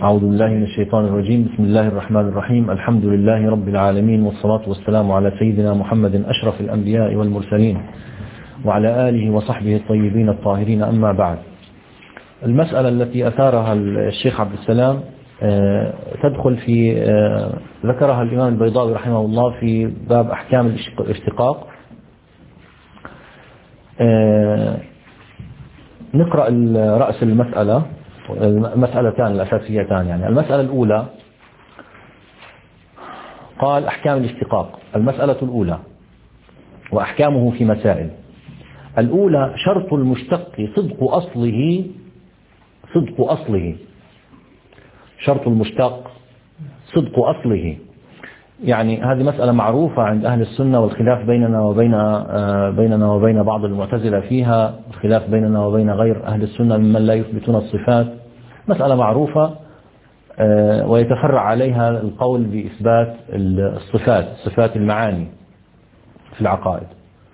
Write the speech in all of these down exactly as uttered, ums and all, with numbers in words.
أعوذ بالله من الشيطان الرجيم. بسم الله الرحمن الرحيم. الحمد لله رب العالمين، والصلاة والسلام على سيدنا محمد أشرف الأنبياء والمرسلين وعلى آله وصحبه الطيبين الطاهرين، أما بعد. المسألة التي أثارها الشيخ عبد السلام تدخل في ذكرها الإمام البيضاوي رحمه الله في باب أحكام الاشتقاق. نقرأ رأس المسألة، المسألتان الأساسيتان. يعني المسألة الأولى قال أحكام الاشتقاق. المسألة الأولى وأحكامه في مسائل. الأولى: شرط المشتق صدق أصله صدق أصله شرط المشتق صدق أصله. يعني هذه مسألة معروفة عند أهل السنة، والخلاف بيننا وبين بيننا وبين بعض المعتزلة فيها، الخلاف بيننا وبين غير أهل السنة ممن لا يثبتون الصفات. مسألة معروفة ويتفرع عليها القول بإثبات الصفات، صفات المعاني في العقائد.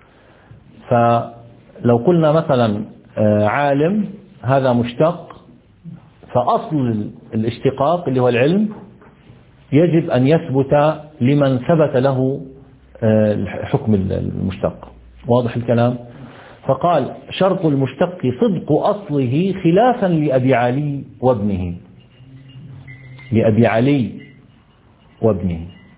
فلو قلنا مثلا عالم هذا مشتق، فأصل الاشتقاق اللي هو العلم يجب أن يثبت لمن ثبت له حكم المشتق. واضح الكلام؟ فقال: شرط المشتق صدق أصله خلافا لأبي علي وابنه لأبي علي وابنه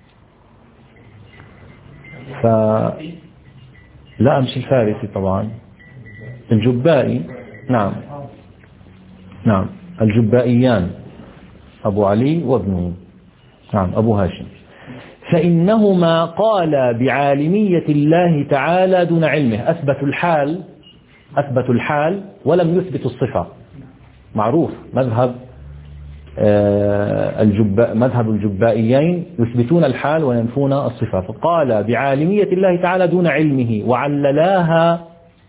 ف لا مش الفارسي طبعا، الجبائي. نعم نعم الجبائيان، أبو علي وابنه، نعم أبو هاشم. فإنهما قال بعالمية الله تعالى دون علمه. أثبتوا الحال أثبتوا الحال ولم يثبتوا الصفة. معروف مذهب الجباء مذهب الجبائيين، يثبتون الحال وينفون الصفة. فقال بعالمية الله تعالى دون علمه، وعللاها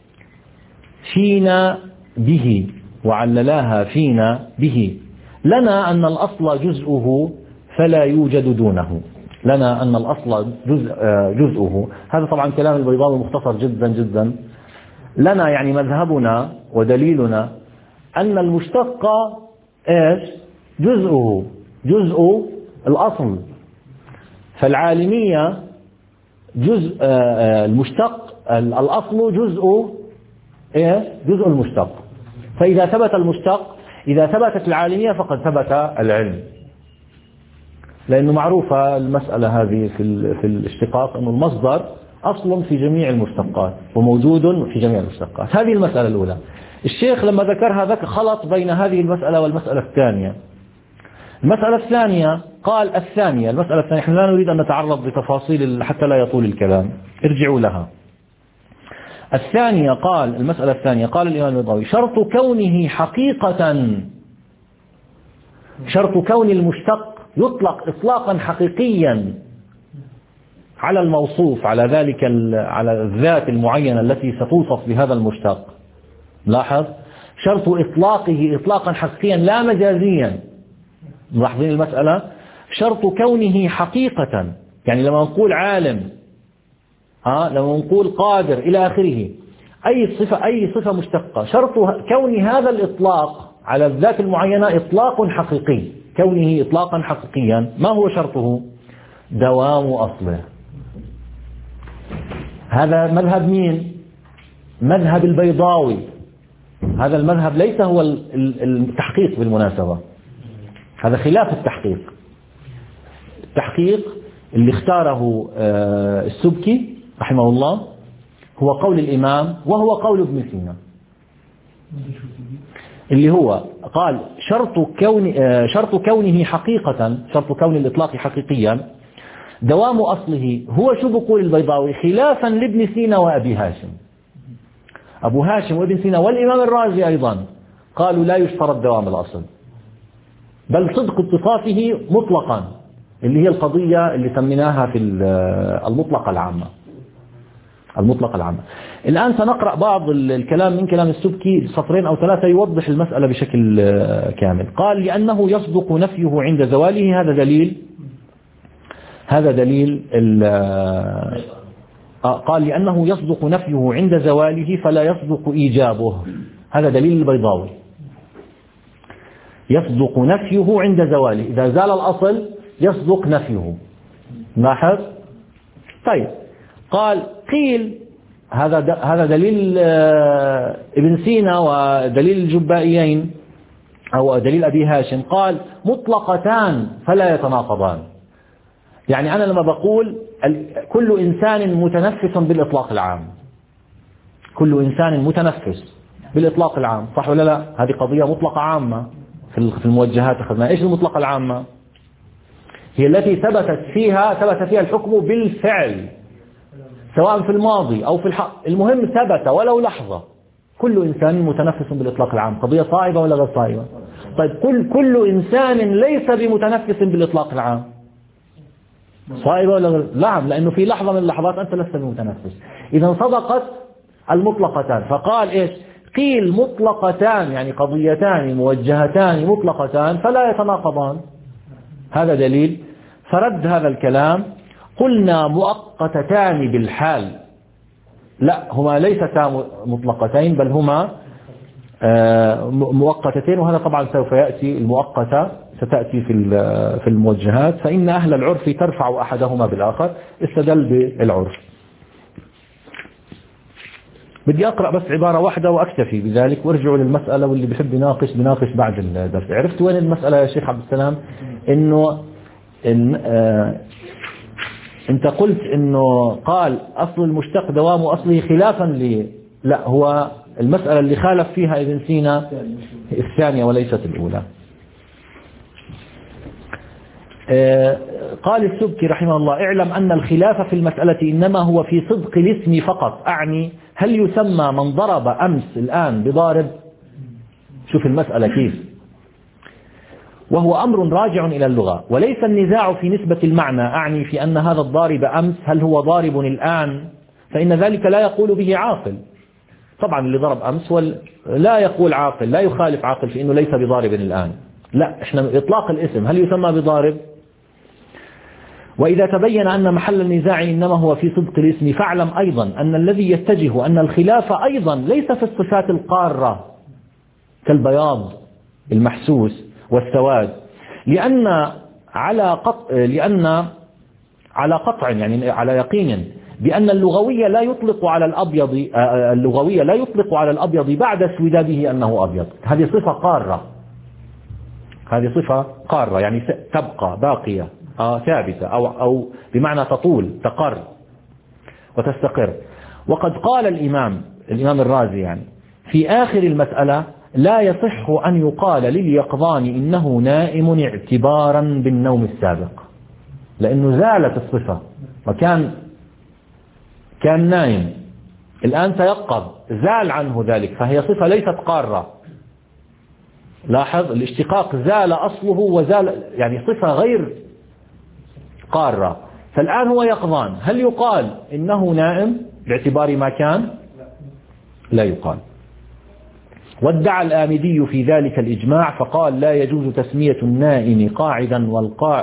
فينا به وعللاها فينا به لنا أن الأصل جزءه فلا يوجد دونه. لنا أن الأصل جزء جزءه. هذا طبعا كلام البيضاوي مختصر جدا جدا. لنا يعني مذهبنا ودليلنا أن المشتق إيش؟ جزءه، جزء الأصل. فالعالمية جزء المشتق، الأصل جزء إيه؟ جزء المشتق. فإذا ثبت المشتق، إذا ثبتت العالمية فقد ثبت العلم. لأنه معروفة المسألة هذه في في الاشتقاق، أن المصدر أصل في جميع المشتقات وموجود في جميع المشتقات. هذه المسألة الأولى. الشيخ لما ذكرها ذكر خلط بين هذه المسألة والمسألة الثانية. المسألة الثانية قال الثانية المسألة الثانية نحن لا نريد أن نتعرض لتفاصيل حتى لا يطول الكلام، ارجعوا لها. الثانية قال المسألة الثانية قال الإمام البيضاوي: شرط كونه حقيقة شرط كون المشتق يطلق إطلاقا حقيقيا على الموصوف، على ذلك على الذات المعينة التي ستوصف بهذا المشتق. لاحظ، شرط إطلاقه إطلاقا حقيقيا لا مجازيا. ملاحظين المسألة؟ شرط كونه حقيقة، يعني لما نقول عالم، ها لما نقول قادر إلى آخره، أي صفة أي صفة مشتقة، شرط كون هذا الإطلاق على الذات المعينة إطلاق حقيقي. كونه إطلاقا حقيقيا، ما هو شرطه؟ دوام أصله. هذا مذهب مين؟ مذهب البيضاوي. هذا المذهب ليس هو التحقيق بالمناسبة، هذا خلاف التحقيق. التحقيق اللي اختاره السبكي رحمه الله هو قول الإمام، وهو قول ابن سينا، اللي هو قال شرط كون شرط كونه حقيقة، شرط كون الإطلاق حقيقيا دوام أصله. هو شو بقول البيضاوي؟ خلافا لابن سينا وأبي هاشم. أبو هاشم وابن سينا والإمام الرازي أيضا قالوا لا يشترط دوام الأصل، بل صدق اتصافه مطلقا، اللي هي القضية اللي سميناها في المطلقة العامة. المطلقة العامة. الآن سنقرأ بعض الكلام من كلام السبكي، سطرين أو ثلاثة يوضح المسألة بشكل كامل. قال: لأنه يصدق نفيه عند زواله. هذا دليل هذا دليل قال: لأنه يصدق نفيه عند زواله فلا يصدق إيجابه. هذا دليل البيضاوي. يصدق نفيه عند زواله، إذا زال الأصل يصدق نفيه. لاحظ. طيب قال قيل هذا هذا دليل ابن سينا ودليل الجبائيين أو دليل أبي هاشم، قال مطلقتان فلا يتناقضان. يعني أنا لما بقول كل إنسان متنفس بالإطلاق العام، كل إنسان متنفس بالإطلاق العام، صح ولا لا؟ هذه قضية مطلقة عامة في الموجهات أخذنا. إيش المطلقة العامة؟ هي التي ثبتت فيها ثبت فيها الحكم بالفعل، سواء في الماضي أو في الحق، المهم ثبت ولو لحظة. كل إنسان متنفس بالإطلاق العام، قضية صائبة ولا غير صائبة؟ طيب كل كل إنسان ليس بمتنفس بالإطلاق العام، صائبة ولا غير؟ نعم، لأنه في لحظة من اللحظات أنت لست بمتنفس. إذا صدقت المطلقتان. فقال إيش؟ قيل مطلقتان يعني قضيتان موجهتان مطلقتان فلا يتناقضان. هذا دليل. فرد هذا الكلام، قلنا مؤقتتان بالحال، لا هما ليستا مطلقتين بل هما مؤقتتين، وهذا طبعا سوف يأتي، المؤقتة ستأتي في في الموجهات، فإن أهل العرف ترفع أحدهما بالآخر، استدل بالعرف. بدي أقرأ بس عبارة واحدة وأكتفي بذلك، وارجعوا للمسألة، واللي بيحب يناقش بناقش بعد الدرس. عرفت وين المسألة يا شيخ عبد السلام؟ إنه إن آه أنت قلت إنه قال أصل المشتق دوام أصله خلافا لي، لا هو المسألة اللي خالف فيها ابن سينا الثانية وليست الأولى. آه قال السبكي رحمه الله: اعلم أن الخلاف في المسألة إنما هو في صدق الاسم فقط، أعني هل يسمى من ضرب أمس الآن بضارب؟ شوف المسألة كيف، وهو أمر راجع إلى اللغة، وليس النزاع في نسبة المعنى، أعني في أن هذا الضارب أمس هل هو ضارب الآن، فإن ذلك لا يقول به عاقل. طبعا اللي ضرب أمس لا يقول عاقل، لا يخالف عاقل في أنه ليس بضارب الآن، لا إحنا إطلاق الاسم هل يسمى بضارب. وإذا تبين أن محل النزاع إنما هو في صدق الاسم، فاعلم أيضا أن الذي يتجه أن الخلاف أيضا ليس في الصفات القارة كالبياض المحسوس والسواد، لأن على قطع لأن على قطع يعني على يقين بأن اللغوية لا يطلق على الأبيض اللغوية لا يطلق على الأبيض بعد اسوداده أنه أبيض. هذه صفة قارة، هذه صفة قارة يعني تبقى باقية آه ثابتة، أو أو بمعنى تطول تقر وتستقر. وقد قال الإمام الإمام الرازي يعني في آخر المسألة: لا يصح أن يقال لليقظان إنه نائم اعتبارا بالنوم السابق، لأنه زالت الصفة، وكان كان نائم الآن تيقظ، زال عنه ذلك، فهي صفة ليست قارة. لاحظ الاشتقاق، زال أصله وزال يعني صفة غير قارة، فالآن هو يقظان، هل يقال إنه نائم باعتبار ما كان؟ لا يقال. وادعى الآمدي في ذلك الإجماع، فقال: لا يجوز تسمية النائم قاعدا والقاع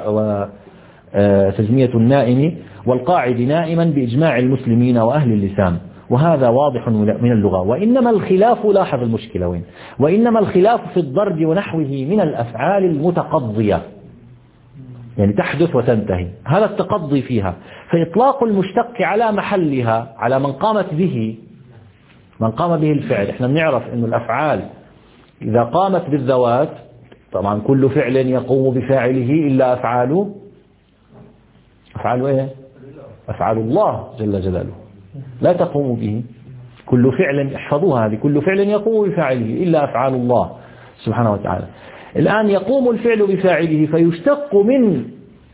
وتسمية النائم والقاعد نائما بإجماع المسلمين وأهل اللسان، وهذا واضح من اللغة. وإنما الخلاف، لاحظ المشكلة وين، وإنما الخلاف في الضرب ونحوه من الأفعال المتقضية، يعني تحدث وتنتهي، هذا التقضي فيها، فإطلاق المشتق على محلها على من قامت به من قام به الفعل. احنا بنعرف أن الأفعال إذا قامت بالذوات، طبعا كل فعل يقوم بفاعله إلا أفعاله أفعال إيه؟ أفعال الله جل جلاله لا تقوم به. كل فعل، احفظوها هذه، كل فعل يقوم بفاعله إلا أفعال الله سبحانه وتعالى. الآن يقوم الفعل بفاعله، فيشتق من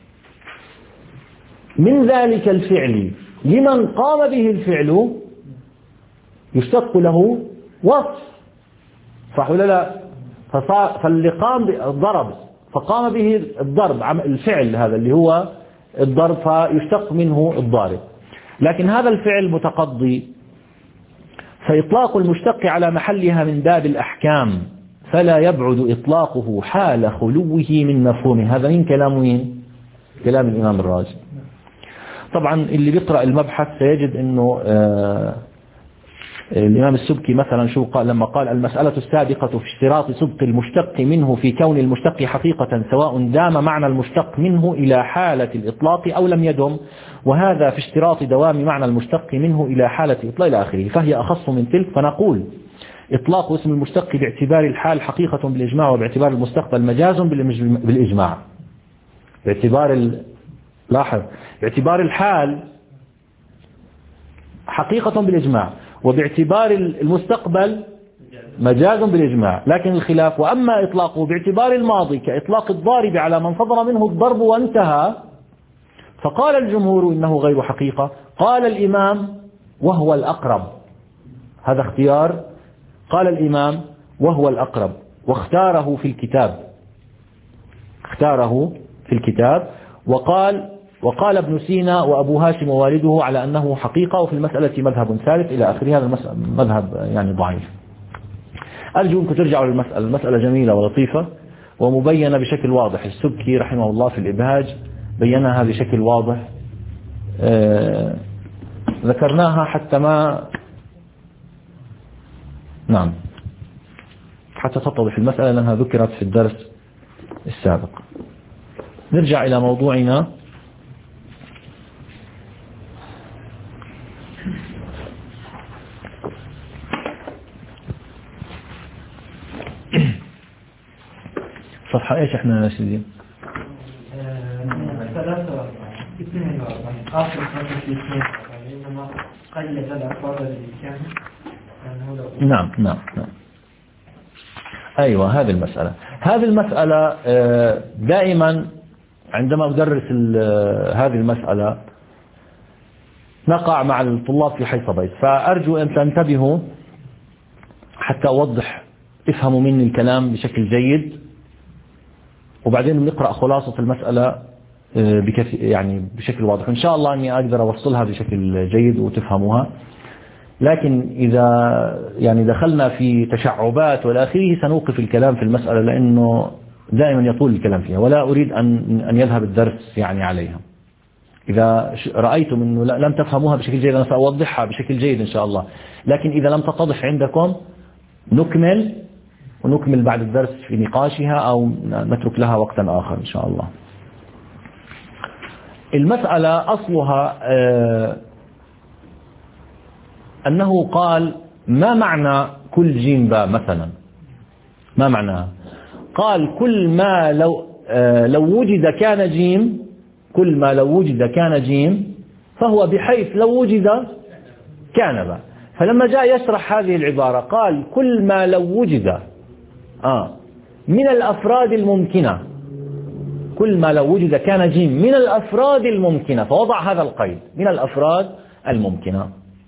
من ذلك الفعل لمن قام به الفعل، يشتق له وصف، صح ولا لا؟ فاللي قام بالضرب فقام به الضرب، الفعل هذا اللي هو الضرب، فيشتق منه الضارب. لكن هذا الفعل متقضي، فإطلاق المشتق على محلها من باب الأحكام، فلا يبعد إطلاقه حال خلوه من مفهومه. هذا من كلام مين؟ كلام الإمام الرازي. طبعا اللي بيقرأ المبحث سيجد أنه الإمام السبكي مثلا شو قال لما قال المسألة السابقة في اشتراط صدق المشتق منه في كون المشتق حقيقة سواء دام معنى المشتق منه إلى حالة الإطلاق أو لم يدم، وهذا في اشتراط دوام معنى المشتق منه إلى حالة الإطلاق إلى آخره، فهي أخص من تلك. فنقول إطلاق اسم المشتق باعتبار الحال حقيقة بالإجماع، وباعتبار المستقبل مجاز بالإجماع. باعتبار ال... لاحظ باعتبار الحال حقيقة بالإجماع، وباعتبار المستقبل مجاز بالإجماع. لكن الخلاف وأما إطلاقه باعتبار الماضي كإطلاق الضارب على من صدر منه الضرب وانتهى، فقال الجمهور إنه غير حقيقة. قال الإمام وهو الأقرب، هذا اختيار قال الإمام وهو الأقرب، واختاره في الكتاب، اختاره في الكتاب وقال وقال ابن سينا وأبو هاشم ووالده على أنه حقيقة، وفي المسألة مذهب ثالث إلى آخره. هذا مذهب يعني ضعيف. أرجو أنكم ترجعوا للمسألة، المسألة جميلة ولطيفة ومبينة بشكل واضح. السبكي رحمه الله في الإبهاج بينها بشكل واضح، آه ذكرناها حتى ما نعم حتى تتضح المسألة لأنها ذكرت في الدرس السابق. نرجع إلى موضوعنا. صفحة ايش احنا يا سيدي؟ ثلاثة اثنين وأربعين آخر صفحة اثنين وأربعين إنما قيد الأفراد بالإمكان. نعم نعم نعم أيوة هذه المسألة. هذه المسألة دائما عندما أدرس هذه المسألة نقع مع الطلاب في حيث بيت، فأرجو أن تنتبهوا حتى أوضح، افهموا مني الكلام بشكل جيد، وبعدين نقرأ خلاصة المسألة يعني بشكل واضح. إن شاء الله أني أقدر أوصلها بشكل جيد وتفهموها. لكن إذا يعني دخلنا في تشعبات والآخره سنوقف الكلام في المسألة، لأنه دائما يطول الكلام فيها ولا أريد أن أن يذهب الدرس يعني عليها. إذا رأيتم أنه لم تفهموها بشكل جيد أنا سأوضحها بشكل جيد إن شاء الله، لكن إذا لم تتضح عندكم نكمل ونكمل بعد الدرس في نقاشها أو نترك لها وقتا آخر إن شاء الله. المسألة أصلها آه أنه قال ما معنى كل جيم باء مثلا؟ ما معناها؟ قال كل ما لو آه لو وجد كان جيم، كل ما لو وجد كان جيم فهو بحيث لو وجد كان باء. فلما جاء يشرح هذه العبارة قال كل ما لو وجد آه من الأفراد الممكنة، كل ما لو وجد كان جيم من الأفراد الممكنة، فوضع هذا القيد من الأفراد الممكنة،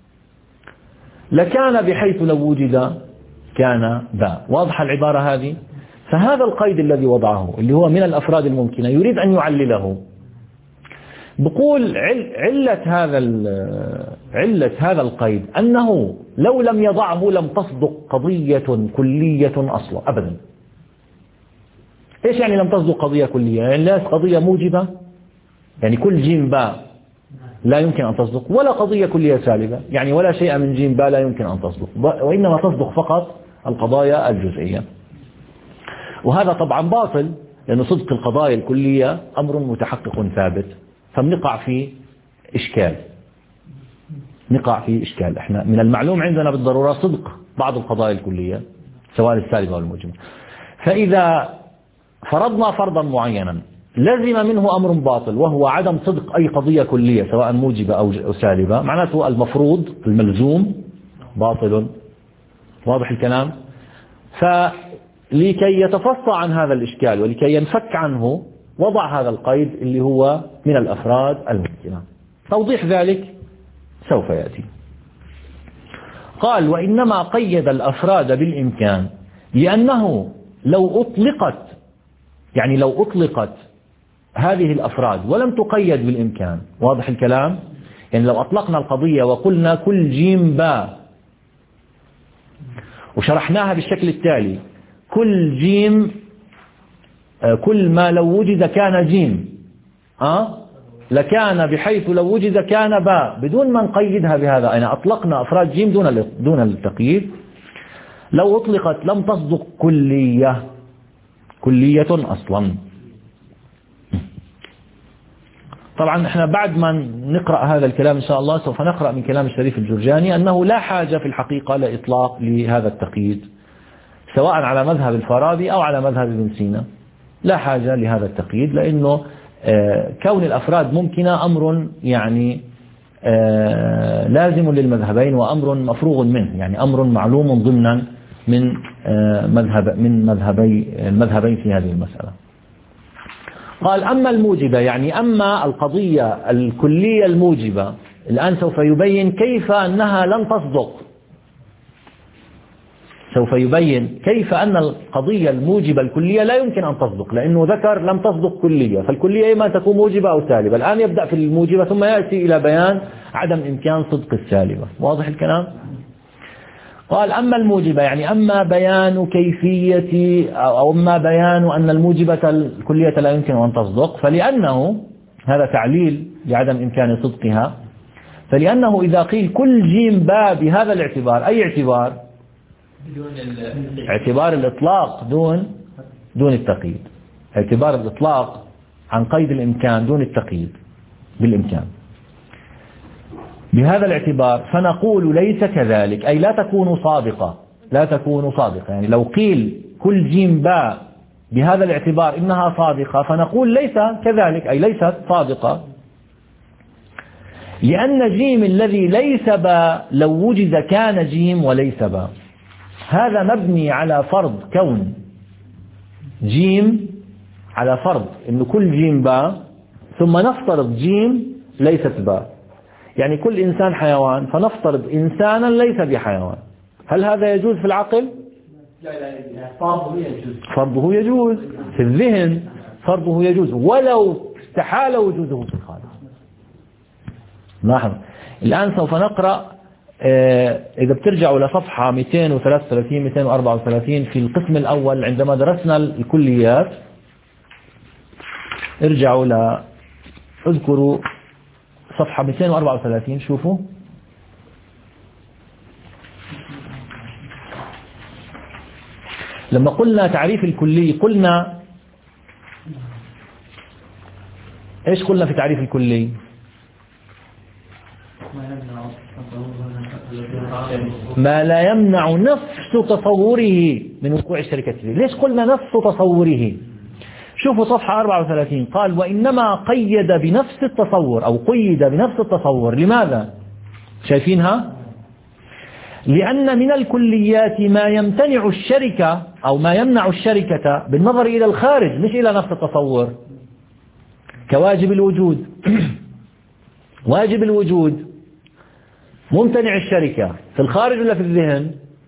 لكان بحيث لو وجد كان باء. واضحة العبارة هذه؟ فهذا القيد الذي وضعه اللي هو من الأفراد الممكنة يريد أن يعلله. بقول علة هذا علة هذا القيد أنه لو لم يضعه لم تصدق قضية كلية أصلا أبدا. إيش يعني لم تصدق قضية كلية؟ يعني لا قضية موجبة، يعني كل جيم باء لا يمكن أن تصدق، ولا قضية كلية سالبة، يعني ولا شيء من جيم باء لا يمكن أن تصدق، وإنما تصدق فقط القضايا الجزئية. وهذا طبعا باطل، لأن صدق القضايا الكلية أمر متحقق ثابت، فبنقع في إشكال نقع في إشكال. إحنا من المعلوم عندنا بالضرورة صدق بعض القضايا الكلية سواء السالبة والموجبة، فإذا فرضنا فرضا معينا لزم منه أمر باطل وهو عدم صدق أي قضية كلية سواء موجبة أو سالبة، معناته المفروض الملزوم باطل. واضح الكلام؟ فلكي يتفصى عن هذا الإشكال ولكي ينفك عنه وضع هذا القيد اللي هو من الأفراد الممكنة. توضيح ذلك سوف يأتي. قال وإنما قيد الأفراد بالإمكان لأنه لو أطلقت، يعني لو أطلقت هذه الأفراد ولم تقيد بالإمكان، واضح الكلام؟ يعني لو أطلقنا القضية وقلنا كل جيم باء وشرحناها بالشكل التالي: كل جيم كل ما لو وجد كان جيم، أه؟ لكان بحيث لو وجد كان باء بدون ما نقيدها بهذا، يعني أطلقنا أفراد جيم دون دون التقييد. لو أطلقت لم تصدق كلية كلية أصلا. طبعا احنا بعد ما نقرأ هذا الكلام إن شاء الله سوف نقرأ من كلام الشريف الجرجاني أنه لا حاجة في الحقيقة لإطلاق لهذا التقييد، سواء على مذهب الفارابي أو على مذهب ابن سينا، لا حاجة لهذا التقييد، لأنه كون الأفراد ممكنة أمر يعني لازم للمذهبين وأمر مفروغ منه، يعني أمر معلوم ضمنا من مذهب من مذهبي المذهبين في هذه المسألة. قال أما الموجبة، يعني أما القضية الكلية الموجبة، الآن سوف يبين كيف أنها لن تصدق، سوف يبين كيف أن القضية الموجبة الكلية لا يمكن أن تصدق، لأنه ذكر لم تصدق كلية، فالكلية إما تكون موجبة أو سالبة. الآن يبدأ في الموجبة ثم يأتي إلى بيان عدم إمكان صدق السالبة. واضح الكلام؟ قال أما الموجبة، يعني أما بيان كيفية أو أما بيان أن الموجبة الكلية لا يمكن أن تصدق، فلأنه هذا تعليل لعدم إمكان صدقها، فلأنه إذا قيل كل جيم باء بهذا الاعتبار، أي اعتبار؟ اعتبار الإطلاق دون دون التقييد، اعتبار الإطلاق عن قيد الإمكان دون التقييد بالإمكان، بهذا الاعتبار فنقول ليس كذلك، أي لا تكون صادقة، لا تكون صادقة. يعني لو قيل كل جيم باء بهذا الاعتبار إنها صادقة، فنقول ليس كذلك، أي ليست صادقة، لأن جيم الذي ليس باء لو وجد كان جيم وليس باء. هذا مبني على فرض كون جيم، على فرض أن كل جيم باء، ثم نفترض جيم ليست باء، يعني كل إنسان حيوان، فنفترض إنسانا ليس بحيوان. هل هذا يجوز في العقل؟ لا لا لا، فرضه يجوز، فرضه يجوز في الذهن، فرضه يجوز ولو استحال وجوده في الخارج. لاحظ الآن سوف نقرأ، إذا بترجعوا لصفحة مئتين وثلاثة وثلاثين مئتين وأربعة وثلاثين في القسم الأول عندما درسنا الكليات، ارجعوا ل اذكروا صفحة مئتين وأربعة وثلاثين، شوفوا لما قلنا تعريف الكلي قلنا ايش قلنا في تعريف الكلي؟ ما لا يمنع نفس تصوره من وقوع الشركة فيه. ليش قلنا نفس تصوره؟ شوفوا صفحة أربعة وثلاثين، قال وإنما قيد بنفس التصور أو قيد بنفس التصور. لماذا؟ شايفينها؟ لأن من الكليات ما يمتنع الشركة أو ما يمنع الشركة بالنظر إلى الخارج مش إلى نفس التصور، كواجب الوجود. واجب الوجود ممتنع الشركة في الخارج ولا في الذهن؟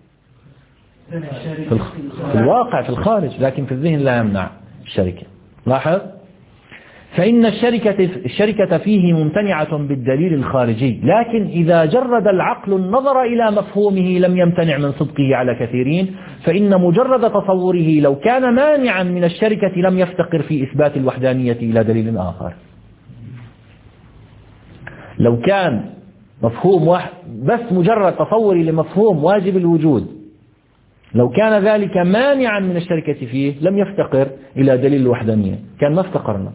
في الواقع في الخارج، لكن في الذهن لا يمنع الشركة. لاحظ، فإن الشركة الشركة فيه ممتنعة بالدليل الخارجي، لكن إذا جرد العقل النظر إلى مفهومه لم يمتنع من صدقه على كثيرين، فإن مجرد تصوره لو كان مانعا من الشركة لم يفتقر في إثبات الوحدانية إلى دليل آخر. لو كان مفهوم واحد بس، مجرد تصوري لمفهوم واجب الوجود، لو كان ذلك مانعا من الشركة فيه لم يفتقر إلى دليل الوحدانية، كان ما افتقرنا،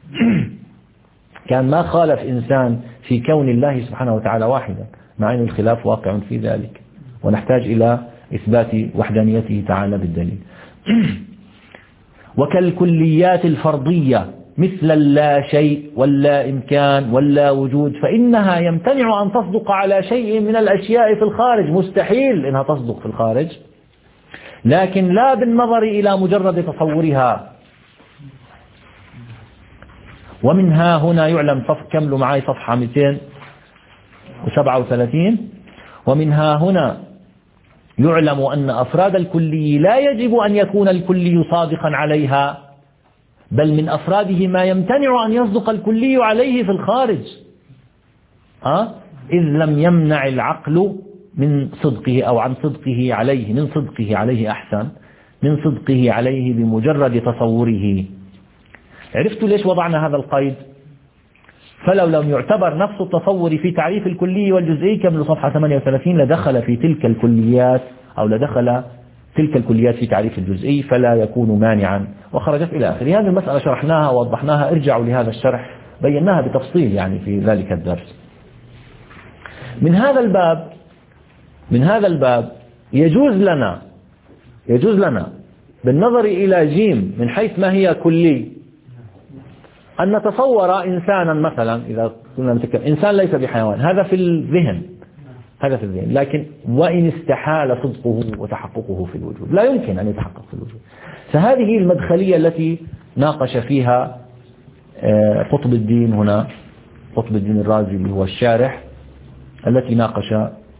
كان ما خالف إنسان في كون الله سبحانه وتعالى واحدا، مع أن الخلاف واقع في ذلك ونحتاج إلى إثبات وحدانيته تعالى بالدليل. وكالكليات الفرضية مثل اللا شيء واللا إمكان واللا وجود، فإنها يمتنع أن تصدق على شيء من الأشياء في الخارج، مستحيل إنها تصدق في الخارج، لكن لا بالنظر إلى مجرد تصورها. ومنها هنا يعلم، صف كملوا معي صفحة مئتين وسبعة وثلاثين، ومنها هنا يعلم أن أفراد الكلي لا يجب أن يكون الكلي صادقا عليها، بل من أفراده ما يمتنع أن يصدق الكلي عليه في الخارج، أه؟ إذ لم يمنع العقل من صدقه أو عن صدقه عليه، من صدقه عليه أحسن، من صدقه عليه بمجرد تصوره. عرفتوا ليش وضعنا هذا القيد؟ فلو لم يعتبر نفس التصور في تعريف الكلي والجزئي كمل صفحة ثمانية وثلاثين لدخل في تلك الكليات أو لدخل تلك الكليات في تعريف الجزئي فلا يكون مانعا وخرجت إلى آخره. هذه المسألة شرحناها ووضحناها، ارجعوا لهذا الشرح بيناها بتفصيل يعني في ذلك الدرس. من هذا الباب من هذا الباب يجوز لنا يجوز لنا بالنظر إلى جيم من حيث ما هي كلي أن نتصور إنسانا مثلا، إذا كنا نتكلم إنسان ليس بحيوان، هذا في الذهن هذا في الذهن لكن وإن استحال صدقه وتحققه في الوجود لا يمكن أن يتحقق في الوجود. فهذه المدخلية التي ناقش فيها قطب الدين هنا، قطب الدين الرازي اللي هو الشارح، التي ناقش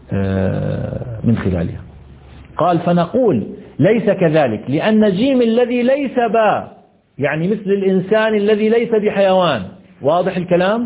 من خلالها. قال فنقول ليس كذلك لأن جيم الذي ليس با يعني مثل الإنسان الذي ليس بحيوان، واضح الكلام؟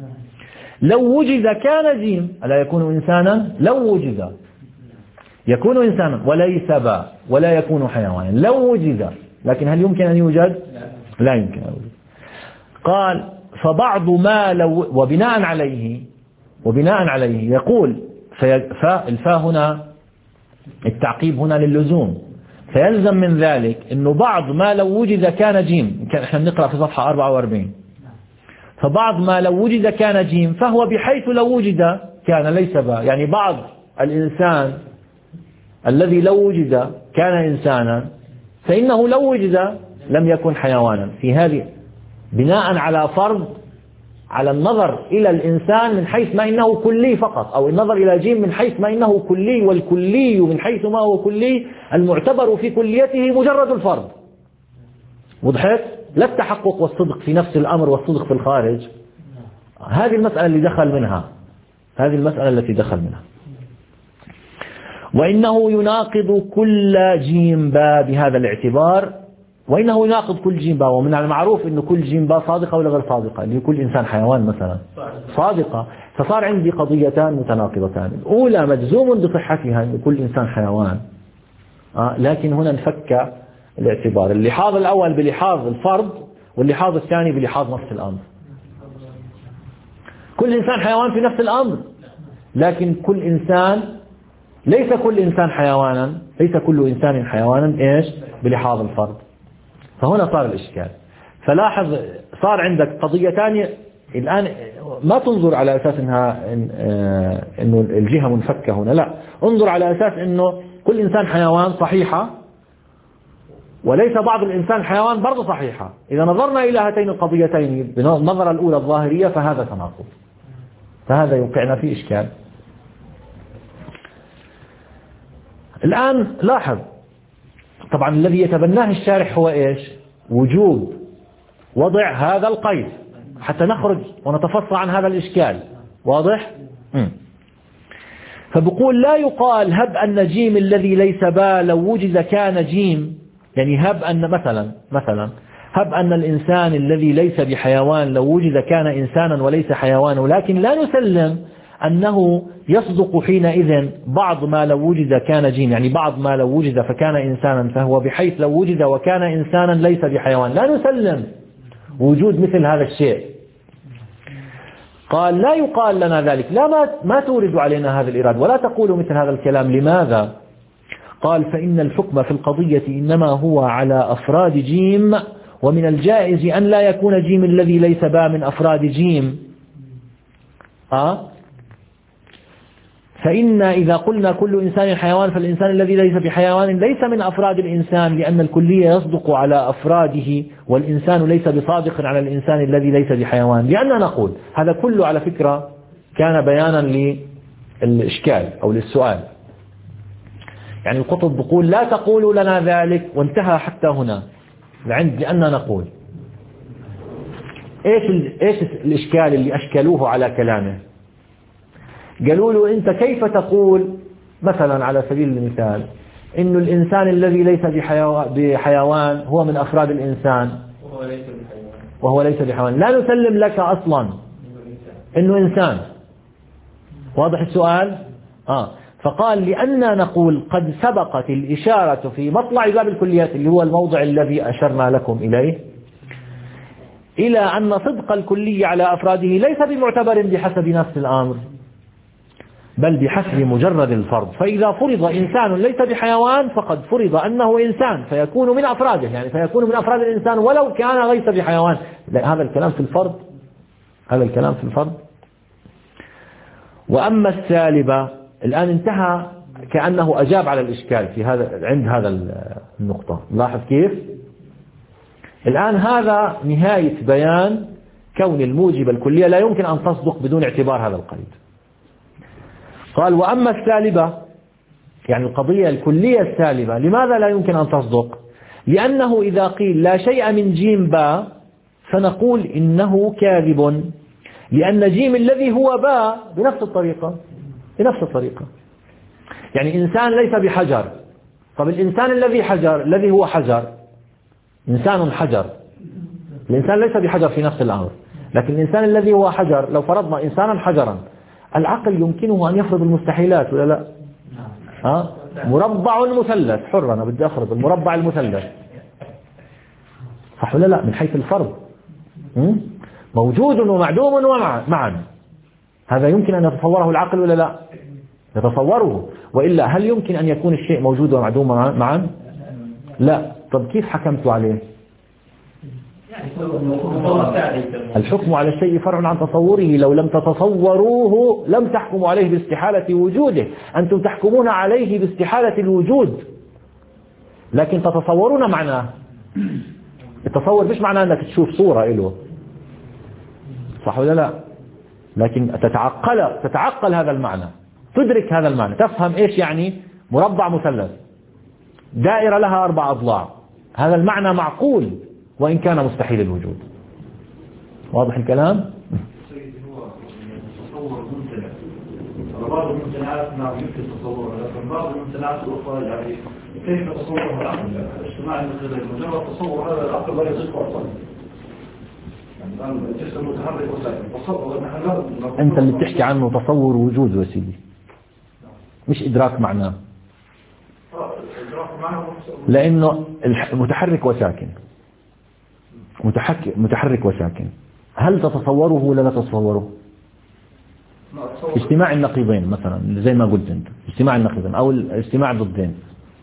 لو وجد كان جيم، ألا يكون إنسانا؟ لو وجد يكون إنسانا وليس با ولا يكون حيوانا لو وجد، لكن هل يمكن أن يوجد؟ لا يمكن أن يوجد. قال فبعض ما لو وبناء عليه وبناء عليه يقول فالفاء هنا التعقيب هنا للزوم، فيلزم من ذلك أنه بعض ما لو وجد كان جيم، كان احنا بنقرأ في صفحة أربعة وأربعين، فبعض ما لو وجد كان جيم فهو بحيث لو وجد كان ليس با، يعني بعض الإنسان الذي لو وجد كان إنسانا فإنه لو وجد لم يكن حيوانا. في هذه بناء على فرض على النظر إلى الإنسان من حيث ما إنه كلي فقط، أو النظر إلى جيم من حيث ما إنه كلي، والكلي من حيث ما هو كلي المعتبر في كليته مجرد الفرض. وضحت؟ لا التحقق والصدق في نفس الأمر والصدق في الخارج. هذه المسألة اللي دخل منها هذه المسألة التي دخل منها وإنه يناقض كل جيم با بهذا الاعتبار، وإنه يناقض كل جيم با، ومن المعروف أن كل جيم با صادقة ولا غير صادقة، اللي كل إنسان حيوان مثلا صادقة. فصار عندي قضيتان متناقضتان، الأولى مجزوم بصحتها أن كل إنسان حيوان، آه لكن هنا نفك الاعتبار، اللحاظ الأول بلحاظ الفرض واللحاظ الثاني بلحاظ نفس الأمر. كل إنسان حيوان في نفس الأمر، لكن كل إنسان ليس كل إنسان حيوانا، ليس كل إنسان حيوانا إيش بلحاظ الفرض. فهنا صار الإشكال. فلاحظ صار عندك قضيتان الآن، ما تنظر على أساس إنها إنه الجهة منفكة هنا، لا، انظر على أساس إنه كل إنسان حيوان صحيحة، وليس بعض الإنسان حيوان برضه صحيحة. إذا نظرنا إلى هاتين القضيتين بالنظرة الأولى الظاهرية فهذا تناقض، فهذا يوقعنا في إشكال. الآن لاحظ طبعا الذي يتبناه الشارح هو إيش؟ وجوب وضع هذا القيد حتى نخرج ونتفصل عن هذا الإشكال. واضح؟ م. فبقول لا يقال هب أن جيم الذي ليس با لو وجد كان جيم، يعني هب أن مثلا مثلا هب أن الإنسان الذي ليس بحيوان لو وجد كان إنسانا وليس حيوانا، ولكن لا نسلم أنه يصدق حينئذ بعض ما لو وجد كان جيم، يعني بعض ما لو وجد فكان إنسانا فهو بحيث لو وجد وكان إنسانا ليس بحيوان، لا نسلم وجود مثل هذا الشيء. قال لا يقال لنا ذلك، لا ما, ما تورد علينا هذا الإرادة ولا تقول مثل هذا الكلام. لماذا؟ قال فإن الحكم في القضية إنما هو على أفراد جيم، ومن الجائز أن لا يكون جيم الذي ليس با من أفراد جيم. أه؟ فإن إذا قلنا كل إنسان حيوان فالإنسان الذي ليس بحيوان ليس من أفراد الإنسان، لأن الكلية يصدق على أفراده، والإنسان ليس بصادق على الإنسان الذي ليس بحيوان. لأننا نقول هذا كله على فكرة كان بيانا للإشكال أو للسؤال. يعني القطب بقول لا تقولوا لنا ذلك وانتهى حتى هنا لعند، لأننا نقول إيش, إيش الإشكال اللي أشكلوه على كلامه؟ قالوا له أنت كيف تقول مثلا على سبيل المثال إنه الإنسان الذي ليس بحيوان هو من أفراد الإنسان وهو ليس بحيوان، لا نسلم لك أصلا إنه إنسان. واضح السؤال؟ آه. فقال لأننا نقول قد سبقت الإشارة في مطلع باب الكليات اللي هو الموضع الذي أشرنا لكم إليه إلى أن صدق الكلي على أفراده ليس بمعتبر بحسب نفس الأمر، بل بحسب مجرد الفرض. فإذا فرض إنسان ليس بحيوان فقد فرض أنه إنسان، فيكون من أفراده، يعني فيكون من أفراد الإنسان ولو كان ليس بحيوان. هذا الكلام في الفرض، هذا الكلام في الفرض. وأما السالبة، الآن انتهى كأنه أجاب على الإشكال في هذا عند هذا النقطة. لاحظ كيف؟ الآن هذا نهاية بيان كون الموجب الكلية لا يمكن أن تصدق بدون اعتبار هذا القيد. قال وأما السالبة، يعني القضية الكلية السالبة، لماذا لا يمكن أن تصدق؟ لأنه إذا قيل لا شيء من جيم باء فنقول إنه كاذب، لأن جيم الذي هو باء بنفس الطريقة بنفس الطريقة يعني إنسان ليس بحجر. طب الإنسان الذي حجر، الذي هو حجر، إنسان حجر، الإنسان ليس بحجر في نفس الأمر، لكن الإنسان الذي هو حجر، لو فرضنا إنسانا حجرا، العقل يمكنه أن يفرض المستحيلات ولا لا؟ ها؟ مربع مثلث، حر أنا بدي أفرض المربع المثلث، صح ولا لا؟ من حيث الفرض موجود ومعدوم معا، هذا يمكن أن يتصوره العقل ولا لا؟ يتصوره، وإلا هل يمكن أن يكون الشيء موجود ومعدوم معا؟ لا. طب كيف حكمت عليه؟ الحكم على الشيء فرع عن تصوره، لو لم تتصوروه لم تحكموا عليه باستحالة وجوده، أنتم تحكمون عليه باستحالة الوجود، لكن تتصورون معناه. التصور مش معناه أنك تشوف صورة له، صح ولا لا؟ لكن تتعقل تتعقل هذا المعنى، تدرك هذا المعنى، تفهم إيش يعني مربع مثلث، دائرة لها أربع أضلاع، هذا المعنى معقول وإن كان مستحيل الوجود. واضح الكلام؟ سيدي هو تصور ممتنع، بعض الممتنعات نعم يمكن تصورها، لكن بعض الممتنعات الأخرى يعني كيف تصورها العقل؟ الاجتماع المثلي مجرد تصور هذا العقل لا يصدق أصلا. يعني الآن الجسم متحرك وساكن، تصور نحن لا. أنت اللي بتحكي عنه تصور وجود يا سيدي، مش إدراك معناه، لأنه متحرك وساكن، متحرك وساكن، هل تتصوره ولا لا تتصوره؟ اجتماع النقيضين مثلا زي ما قلت أنت، اجتماع النقيضين أو الاجتماع ضدين،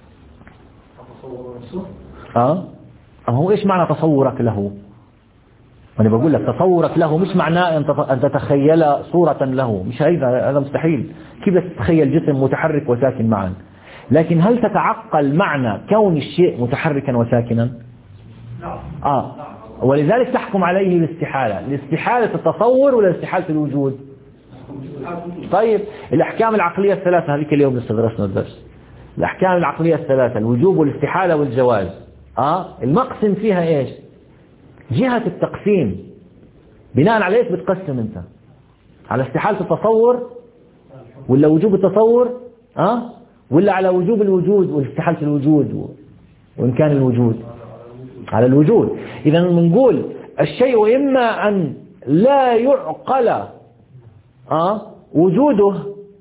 اه هو ايش معنى تصورك له؟ أنا بقول لك تصورك له مش معناه أن تتخيل صورة له، مش هذا، هذا مستحيل. كيف تتخيل جسم متحرك وساكن معا؟ لكن هل تتعقل معنى كون الشيء متحركا وساكنا؟ آه ولذلك تحكم عليه باستحالة، لاستحالة التصور ولا استحالة الوجود؟ طيب الأحكام العقلية الثلاثة هذيك اليوم لسه درسنا الدرس، الأحكام العقلية الثلاثة الوجوب والاستحالة والجواز، آه المقسم فيها إيش؟ جهة التقسيم، بناء على إيش بتقسم أنت؟ على استحالة التصور ولا وجوب التصور؟ آه ولا على وجوب الوجود واستحالة الوجود وإمكان الوجود؟ على الوجود. إذا بنقول الشيء إما أن لا يعقل آه وجوده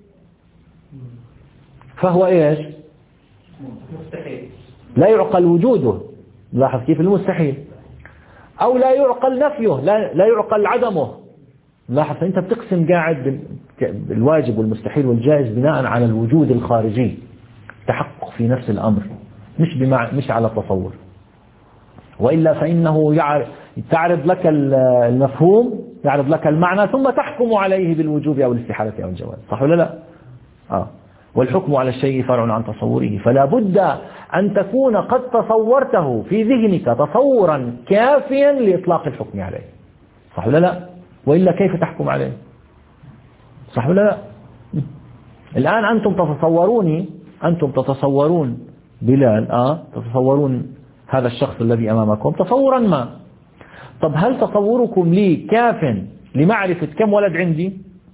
فهو إيش؟ مستحيل، لا يعقل وجوده، لاحظ كيف المستحيل، أو لا يعقل نفيه، لا, لا يعقل عدمه. لاحظ أنت بتقسم قاعد بالواجب والمستحيل والجائز بناء على الوجود الخارجي، تحقق في نفس الأمر، مش بمع مش على التصور، وإلا فإنه يعرض تعرض لك المفهوم، يعرض لك المعنى ثم تحكم عليه بالوجوب أو الاستحالة أو الجواز، صح ولا لا؟ آه. والحكم على الشيء فرع عن تصوره، فلا بد أن تكون قد تصورته في ذهنك تصورا كافيا لإطلاق الحكم عليه، صح ولا لا؟ وإلا كيف تحكم عليه؟ صح ولا لا؟ الآن أنتم تتصوروني، أنتم تتصورون بلال، آه تتصورون هذا الشخص الذي أمامكم تصورا ما. طب هل تصوركم لي كاف لمعرفة كم ولد عندي؟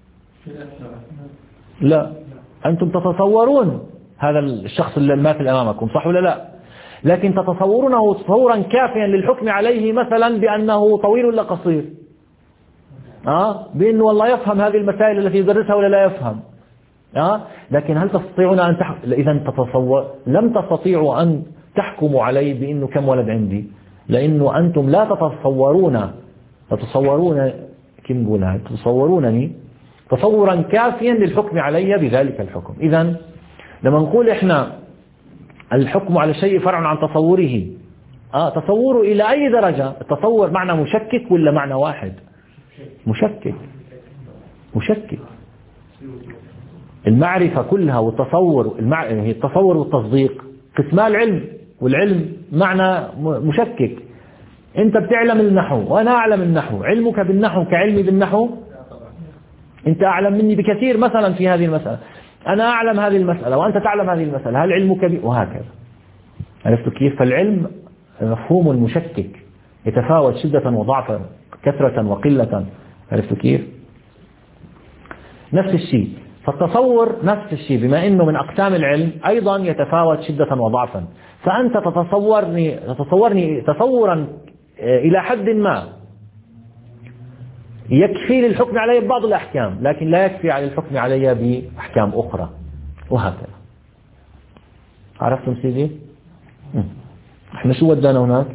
لا، أنتم تتصورون هذا الشخص الماثل أمامكم، صح ولا لا؟ لكن تتصورونه تصورا كافيا للحكم عليه مثلا بأنه طويل ولا قصير، آه بأنه والله يفهم هذه المسائل التي يدرسها ولا لا يفهم، آه لكن هل تستطيعون أن تح... إذا تتصور لم تستطيعوا أن تحكموا عليه بأنه كم ولد عندي، لأنه أنتم لا تتصورون تتصورون كيف نقولها تتصورونني تصورا كافيا للحكم علي بذلك الحكم. إذن لما نقول إحنا الحكم على الشيء فرع عن تصوره، آه تصوره إلى أي درجة؟ التصور معنى مشكك ولا معنى واحد؟ مشكك مشكك. المعرفة كلها والتصور المع... هي التصور والتصديق قسما العلم، والعلم معنى مشكك. أنت بتعلم النحو وأنا أعلم النحو، علمك بالنحو كعلمي بالنحو؟ أنت أعلم مني بكثير مثلا في هذه المسألة، أنا أعلم هذه المسألة وأنت تعلم هذه المسألة، هل علمك بي؟ وهكذا. عرفتوا كيف؟ فالعلم مفهوم المشكك يتفاوت شدة وضعفا، كثرة وقلة. عرفتوا كيف؟ نفس الشيء، فالتصور نفس الشيء، بما أنه من أقسام العلم أيضا يتفاوت شدة وضعفا. فأنت تتصورني تتصورني تصورا إلى حد ما يكفي للحكم علي ببعض الأحكام، لكن لا يكفي على الحكم علي بأحكام أخرى، وهكذا. عرفتم سيدي؟ احنا شو ودانا هناك؟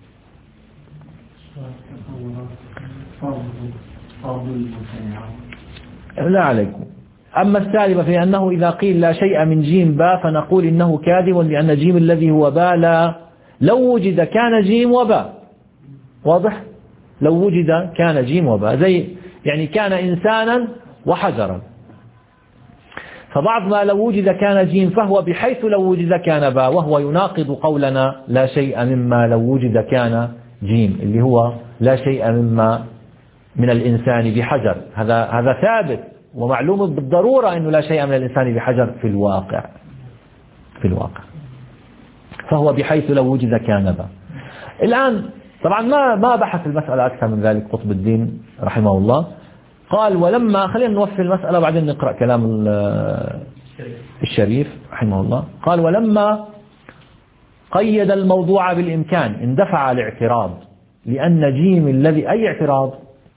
لا عليكم. أما السالبة في أنه إذا قيل لا شيء من جيم باء فنقول إنه كاذب، لأن جيم الذي هو باء لا لو وجد كان جيم وباء. واضح؟ لو وجد كان جيم وباء، زي يعني كان إنسانا وحجرا. فبعض ما لو وجد كان جيم فهو بحيث لو وجد كان باء، وهو يناقض قولنا لا شيء مما لو وجد كان جيم، اللي هو لا شيء مما من الإنسان بحجر. هذا هذا ثابت ومعلوم بالضرورة أنه لا شيء من الإنسان بحجر في الواقع في الواقع فهو بحيث لو وجد كان باء. الآن طبعا ما ما بحث المسألة أكثر من ذلك قطب الدين رحمه الله. قال ولما، خلينا نوفي المسألة وبعدين نقرأ كلام الشريف رحمه الله. قال ولما قيد الموضوع بالإمكان اندفع الاعتراض، لأن جيم الذي أي اعتراض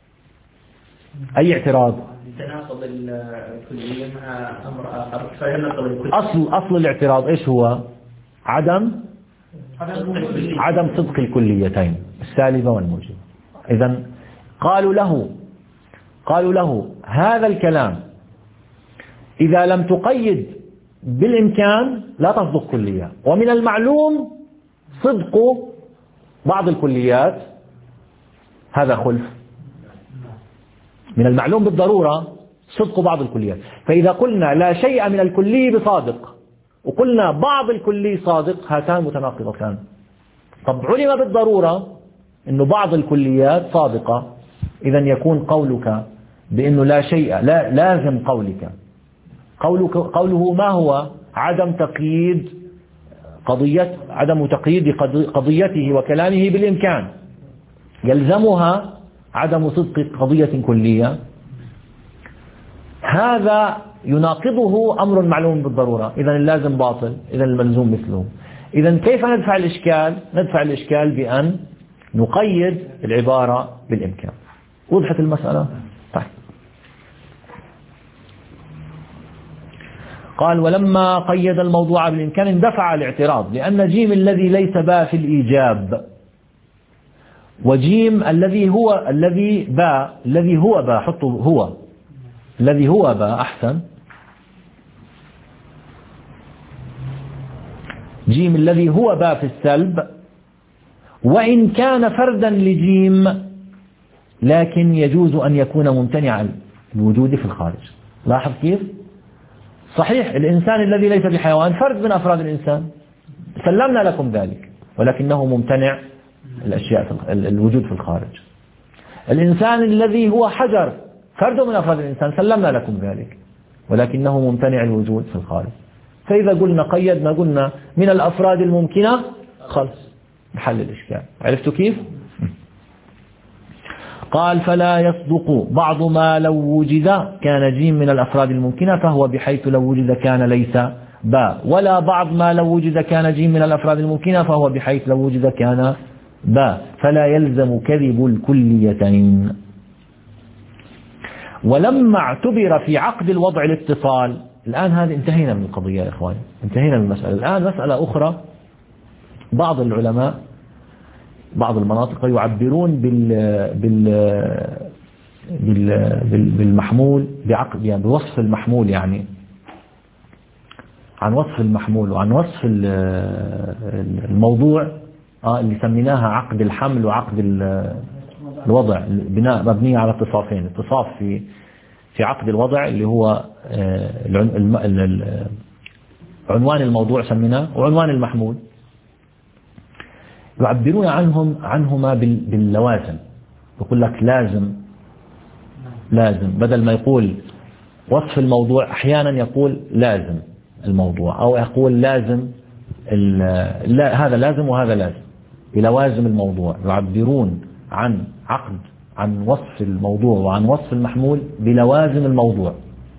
أي اعتراض تناقض الكلية مع أمر آخر فيناقض الكلية. أصل أصل الاعتراض إيش هو؟ عدم عدم صدق الكليتين السالبة والموجبة. إذن قالوا له قالوا له هذا الكلام إذا لم تقيد بالإمكان لا تصدق كلية، ومن المعلوم صدق بعض الكليات هذا خلف. من المعلوم بالضرورة صدق بعض الكليات، فإذا قلنا لا شيء من الكلي بصادق وقلنا بعض الكلي صادق هاتان متناقضتان. طب علم بالضرورة أنه بعض الكليات صادقة، إذن يكون قولك بأنه لا شيء لا لازم قولك قولك قوله ما هو؟ عدم تقييد قضية عدم تقييد قضيته وكلامه بالإمكان، يلزمها عدم صدق قضية كلية. هذا يناقضه أمر معلوم بالضرورة، إذن اللازم باطل، إذن الملزوم مثله. إذن كيف ندفع الإشكال؟ ندفع الإشكال بأن نقيد العبارة بالإمكان. وضحت المسألة؟ طيب. قال ولما قيد الموضوع بالإمكان اندفع الاعتراض، لأن جيم الذي ليس باء في الإيجاب، وجيم الذي هو الذي باء الذي هو باء حطوا هو الذي هو باء أحسن جيم الذي هو باء في السلب، وإن كان فردا لجيم لكن يجوز أن يكون ممتنع الوجود في الخارج. لاحظ كيف؟ صحيح الإنسان الذي ليس بحيوان فرد من أفراد الإنسان، سلمنا لكم ذلك، ولكنه ممتنع الأشياء في الوجود في الخارج. الإنسان الذي هو حجر فرد من أفراد الإنسان، سلمنا لكم ذلك، ولكنه ممتنع الوجود في الخارج. فإذا قلنا قيدنا قلنا من الأفراد الممكنة خلص محل الإشكال. عرفتوا كيف؟ قال فلا يصدق بعض ما لو وجد كان جيم من الأفراد الممكنة فهو بحيث لو وجد كان ليس باء، ولا بعض ما لو وجد كان جيم من الأفراد الممكنة فهو بحيث لو وجد كان باء، فلا يلزم كذب الكليتين. ولما اعتبر في عقد الوضع الاتصال، الآن هذه انتهينا من القضية يا إخواني، انتهينا من المسألة. الآن مسألة أخرى، بعض العلماء بعض المناطق يعبرون بال بال بال بالمحمول بعقد، يعني بوصف المحمول، يعني عن وصف المحمول وعن وصف الموضوع اللي سميناها عقد الحمل وعقد الوضع، بناء مبنية على اتصافين، اتصاف في في عقد الوضع اللي هو عنوان الموضوع سميناه، وعنوان المحمول، يعبرون عنهم عنهما باللوازم. يقول لك لازم لازم، بدل ما يقول وصف الموضوع أحيانا يقول لازم الموضوع، أو يقول لازم لا هذا لازم وهذا لازم، بلوازم الموضوع. يعبرون عن عقد عن وصف الموضوع وعن وصف المحمول بلوازم الموضوع.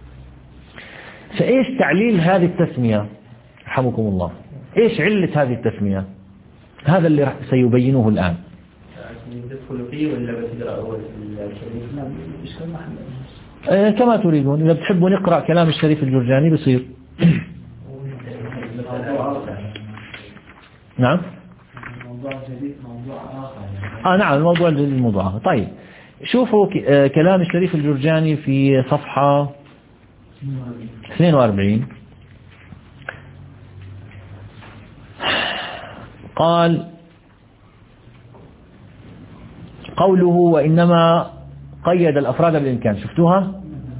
فإيش تعليل هذه التسمية رحمكم الله؟ إيش علة هذه التسمية؟ هذا اللي سيبينه الآن. تدخل فيه ولا بتقرأ أول آه كما تريدون. إذا بتحبوا نقرأ كلام الشريف الجرجاني بصير. نعم. موضوع جديد موضوع آخر. آه نعم الموضوع الجديد موضوع آخر. طيب شوفوا آه كلام الشريف الجرجاني في صفحة اثنين وأربعين. قال قوله وإنما قيد الأفراد بالإمكان. شفتوها؟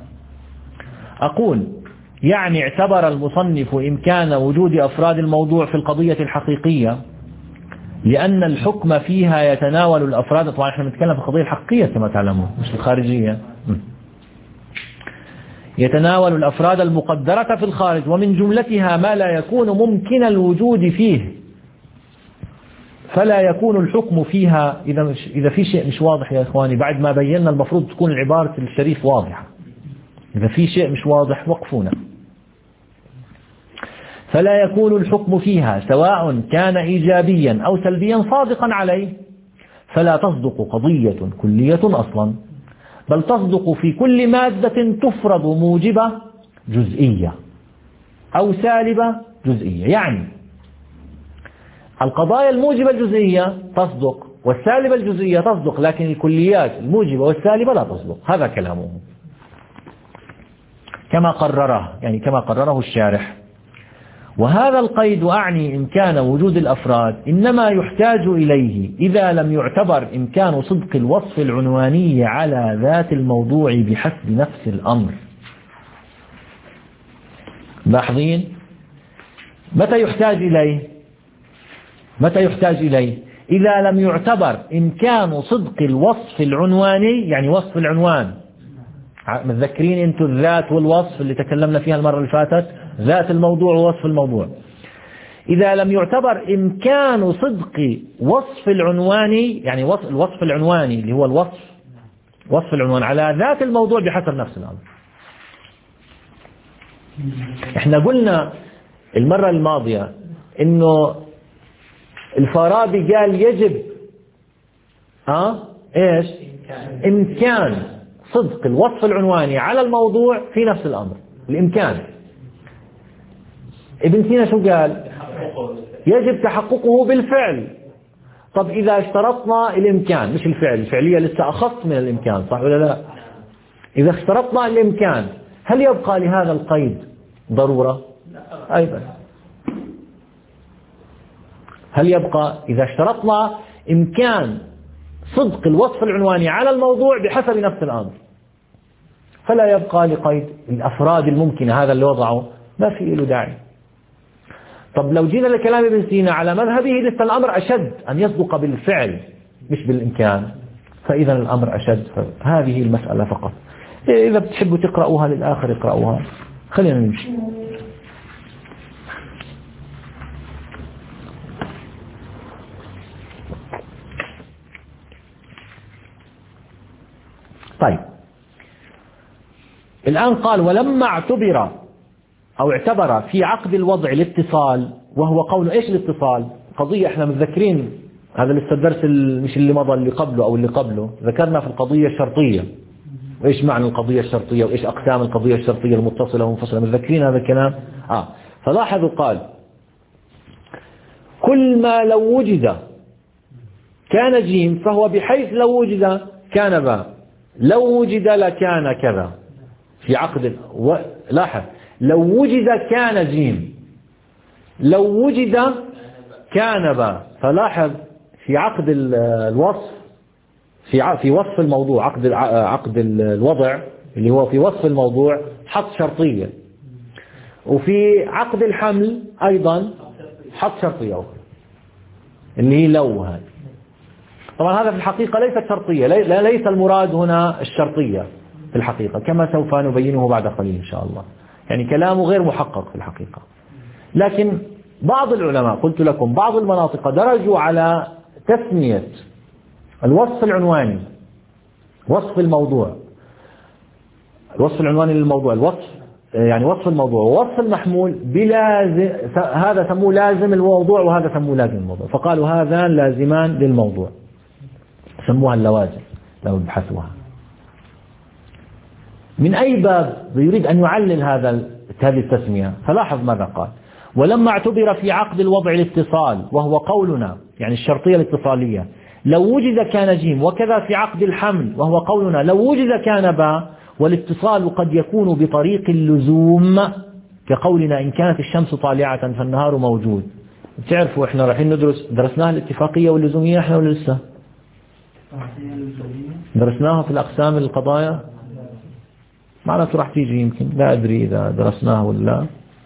أقول يعني اعتبر المصنف إمكان وجود أفراد الموضوع في القضية الحقيقية لأن الحكم فيها يتناول الأفراد. طبعا احنا نتكلم في القضية الحقيقية كما تعلمون مش الخارجية. يتناول الأفراد المقدرة في الخارج ومن جملتها ما لا يكون ممكن الوجود فيه، فلا يكون الحكم فيها. إذا مش إذا في شيء مش واضح يا إخواني، بعد ما بينا المفروض تكون العبارة الشريف واضحة. إذا في شيء مش واضح وقفونا. فلا يكون الحكم فيها سواء كان إيجابيا أو سلبيا صادقا عليه، فلا تصدق قضية كلية أصلا، بل تصدق في كل مادة تفرض موجبة جزئية أو سالبة جزئية. يعني القضايا الموجبة الجزئية تصدق والسالبة الجزئية تصدق، لكن الكليات الموجبة والسالبة لا تصدق. هذا كلامه كما قرره، يعني كما قرره الشارح. وهذا القيد أعني إمكان وجود الأفراد إنما يحتاج إليه إذا لم يعتبر إمكان صدق الوصف العنواني على ذات الموضوع بحسب نفس الأمر. لاحظين متى يحتاج إليه؟ متى يحتاج إليه؟ إذا لم يعتبر إمكان صدق الوصف العنواني، يعني وصف العنوان. متذكرين أنتم الذات والوصف اللي تكلمنا فيها المرة اللي فاتت، ذات الموضوع ووصف الموضوع. إذا لم يعتبر إمكان صدق وصف العنواني، يعني الوصف العنواني اللي هو الوصف وصف العنوان على ذات الموضوع بحسب نفس الأمر. احنا قلنا المرة الماضية إنه الفارابي قال يجب ها ايش إمكان صدق الوصف العنواني على الموضوع في نفس الأمر، الإمكان. ابن سينا شو قال؟ يجب تحققه بالفعل. طب إذا اشترطنا الإمكان مش الفعل، الفعلية لسه أخص من الإمكان، صح ولا لا؟ إذا اشترطنا الإمكان هل يبقى لهذا القيد ضرورة؟ أيضا هل يبقى إذا اشترطنا إمكان صدق الوصف العنواني على الموضوع بحسب نفس الأمر، فلا يبقى لقيد الأفراد الممكنة. هذا اللي وضعه ما في له داعي. طب لو جينا لكلام ابن سينا على مذهبه لسه الأمر أشد، أن يصدق بالفعل مش بالإمكان، فإذا الأمر أشد. فهذه المسألة فقط. إذا بتحبوا تقرأوها للآخر اقرأوها. خلينا نمشي. طيب الآن قال ولما اعتبر أو اعتبر في عقد الوضع الاتصال، وهو قول إيش الاتصال؟ قضية احنا متذكرين هذا لسه الدرس مش اللي مضى اللي قبله أو اللي قبله، ذكرنا في القضية الشرطية وإيش معنى القضية الشرطية وإيش أقسام القضية الشرطية المتصلة والمنفصلة، متذكرين هذا الكلام؟ آه فلاحظوا قال كل ما لو وجد كان جيم فهو بحيث لو وجد كان باء، لو وجد لكان كذا في عقد و... لاحظ لو وجد كان جيم، لو وجد كان باء. فلاحظ في عقد الوصف، في في وصف الموضوع، عقد عقد الوضع اللي هو في وصف الموضوع حط شرطية، وفي عقد الحمل أيضا حط شرطية أخرى اللي هي لو. هذا طبعا هذا في الحقيقة ليست شرطية، ليس المراد هنا الشرطية في الحقيقة كما سوف نبينه بعد قليل إن شاء الله، يعني كلامه غير محقق في الحقيقة. لكن بعض العلماء قلت لكم بعض المناطق درجوا على تسمية الوصف العنواني وصف الموضوع، الوصف العنواني للموضوع، الوصف يعني وصف الموضوع ووصف المحمول بلازم، هذا سموه لازم الموضوع وهذا سموه لازم الموضوع، فقالوا هذان لازمان للموضوع، سموها اللوازم لو بحثوها. من أي باب يريد أن يعلل هذا هذه التسمية؟ فلاحظ ماذا قال: ولما اعتبر في عقد الوضع الاتصال وهو قولنا يعني الشرطية الاتصالية لو وجد كان جيم، وكذا في عقد الحمل وهو قولنا لو وجد كان باء، والاتصال قد يكون بطريق اللزوم كقولنا إن كانت الشمس طالعة فالنهار موجود. تعرفوا إحنا رايحين ندرس درسناها الاتفاقية واللزومية إحنا ولا لسه؟ درسناها في الأقسام القضايا، معناته راح تيجي يمكن، لا أدري إذا درسناها ولا.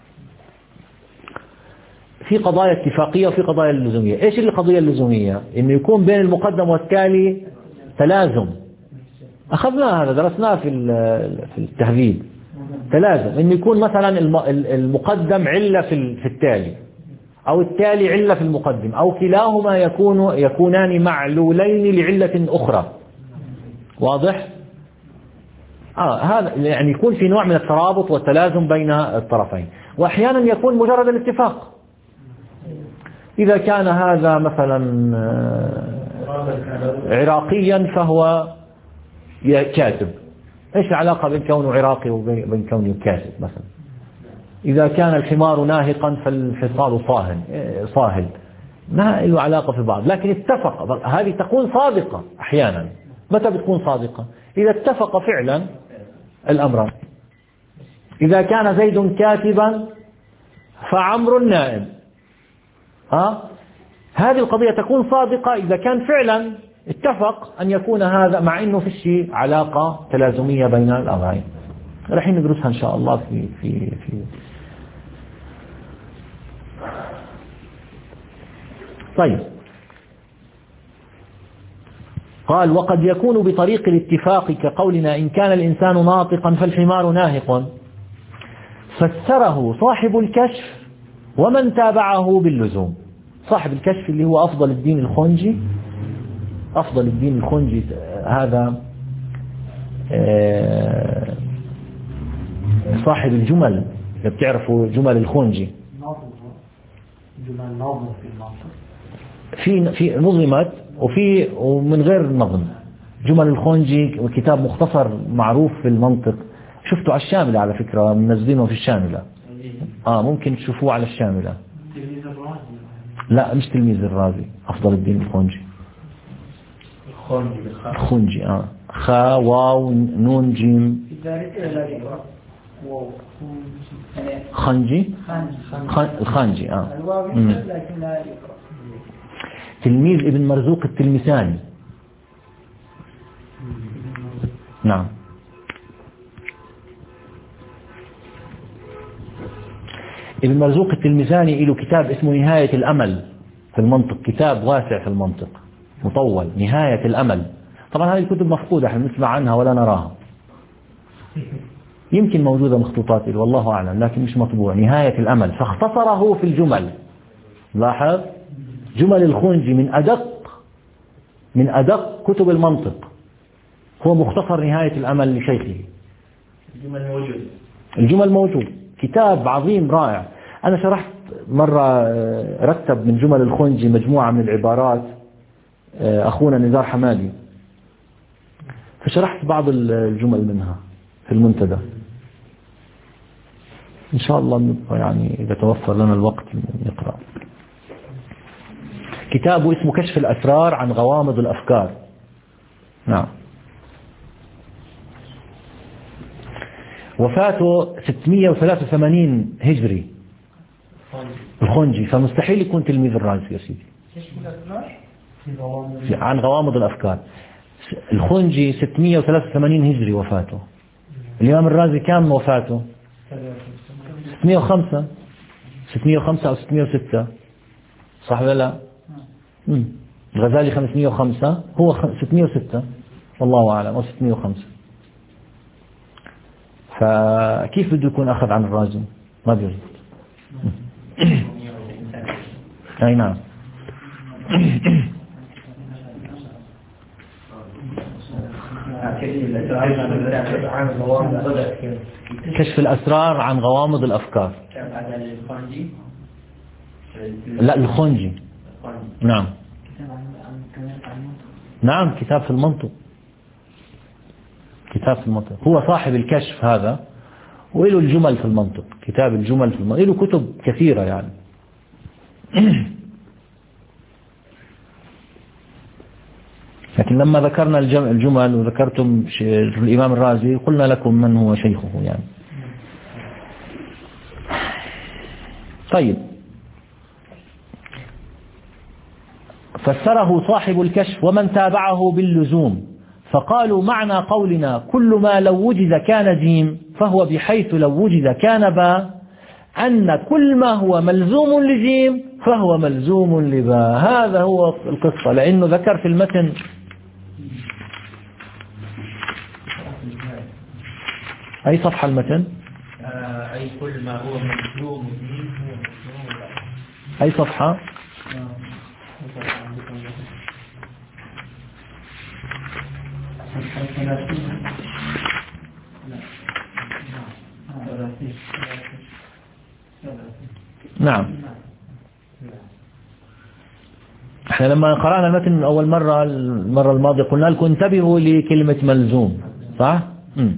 في قضايا اتفاقية وفي قضايا اللزومية. إيش القضية اللزومية؟ إنه يكون بين المقدم والتالي تلازم. أخذنا هذا درسناه في في التهذيب. تلازم إنه يكون مثلا المقدم علة في التالي، أو التالي علة في المقدم، أو كلاهما يكون يكونان معلولين لعلة أخرى. واضح؟ آه هذا يعني يكون في نوع من الترابط والتلازم بين الطرفين. وأحيانا يكون مجرد الاتفاق. إذا كان هذا مثلا عراقيا فهو كاتب، إيش العلاقة بين كونه عراقي وبين كونه كاتب مثلا؟ إذا كان الحمار ناهقا فالحصان صاهل صاهل ما له علاقة في بعض، لكن اتفق. هذه تكون صادقة أحيانا. متى بتكون صادقة؟ إذا اتفق فعلا الأمران. إذا كان زيد كاتبا فعمر نائم، ها هذه القضية تكون صادقة إذا كان فعلا اتفق أن يكون هذا، مع إنه في شيء علاقة تلازمية بين الأمرين. رح ندرسها إن شاء الله في في في طيب. قال: وقد يكون بطريق الاتفاق كقولنا إن كان الإنسان ناطقا فالحمار ناهق. فسره صاحب الكشف ومن تابعه باللزوم. صاحب الكشف اللي هو أفضل الدين الخنجي، أفضل الدين الخنجي هذا صاحب الجمل، إذا بتعرفوا جمل الخنجي، جمل نظم في المنطق، في في نظمت وفي ومن غير نظم. جمل الخنجي وكتاب مختصر معروف في المنطق، شفته على الشاملة على فكرة، منزلينه في الشاملة. آه ممكن تشوفوه على الشاملة. لا مش تلميذ الرازي، أفضل الدين الخنجي. الخنجي اه خا واو نون جيم خنجي الخنجي اه تلميذ ابن مرزوق التلمساني. نعم. ابن مرزوق التلمساني له كتاب اسمه نهاية الأمل في المنطق، كتاب واسع في المنطق مطول، نهاية الأمل. طبعا هذه الكتب مفقودة، احنا نسمع عنها ولا نراها، يمكن موجودة مخطوطات والله أعلم، لكن مش مطبوع. نهاية الأمل، فاختصره في الجمل. لاحظ جمل الخنجي من أدق من أدق كتب المنطق، هو مختصر نهاية الأمل لشيخه. الجمل موجود، الجمل موجود، كتاب عظيم رائع. أنا شرحت مرة، رتب من جمل الخنجي مجموعة من العبارات أخونا نزار حمادي، فشرحت بعض الجمل منها في المنتدى. إن شاء الله يعني إذا توفر لنا الوقت نقرأ. كتابه اسمه كشف الأسرار عن غوامض الأفكار. نعم. وفاته ستمئة وثلاثة وثمانين هجري الخنجي، فمستحيل يكون تلميذ الرازي يا سيدي. عن غوامض الأفكار الخنجي ستمئة وثلاثة وثمانين هجري وفاته. الإمام الرازي كم وفاته؟ ستمئة وخمسة ستمئة وخمسة أو ستمئة وستة، صح ولا لا؟ مم. الغزالي خمسمئة وخمسة، هو ستمئة وستة والله أعلم، أو ستمئة وخمسة. فكيف بده يكون أخذ عن الرازي؟ ما بيزبط. أي نعم. كشف الأسرار عن غوامض الأفكار. لا الخنجي. نعم نعم كتاب في المنطق، كتاب في المنطق. هو صاحب الكشف هذا، وله الجمل في المنطق، كتاب الجمل في المنطق، له كتب كثيرة يعني. لكن لما ذكرنا الجمل وذكرتم الإمام الرازي قلنا لكم من هو شيخه يعني. طيب، فسره صاحب الكشف ومن تابعه باللزوم، فقالوا معنى قولنا كل ما لو وجد كان جيم فهو بحيث لو وجد كان با، أن كل ما هو ملزوم لجيم فهو ملزوم لبا. هذا هو القصة، لأنه ذكر في المتن أي صفحة المتن؟ أي كل ما هو ملزوم جيم أي صفحة؟ نعم. احنا لما قرأنا المتن أول مرة المرة الماضية قلنا لكم انتبهوا لكلمة ملزوم، صح؟ مم.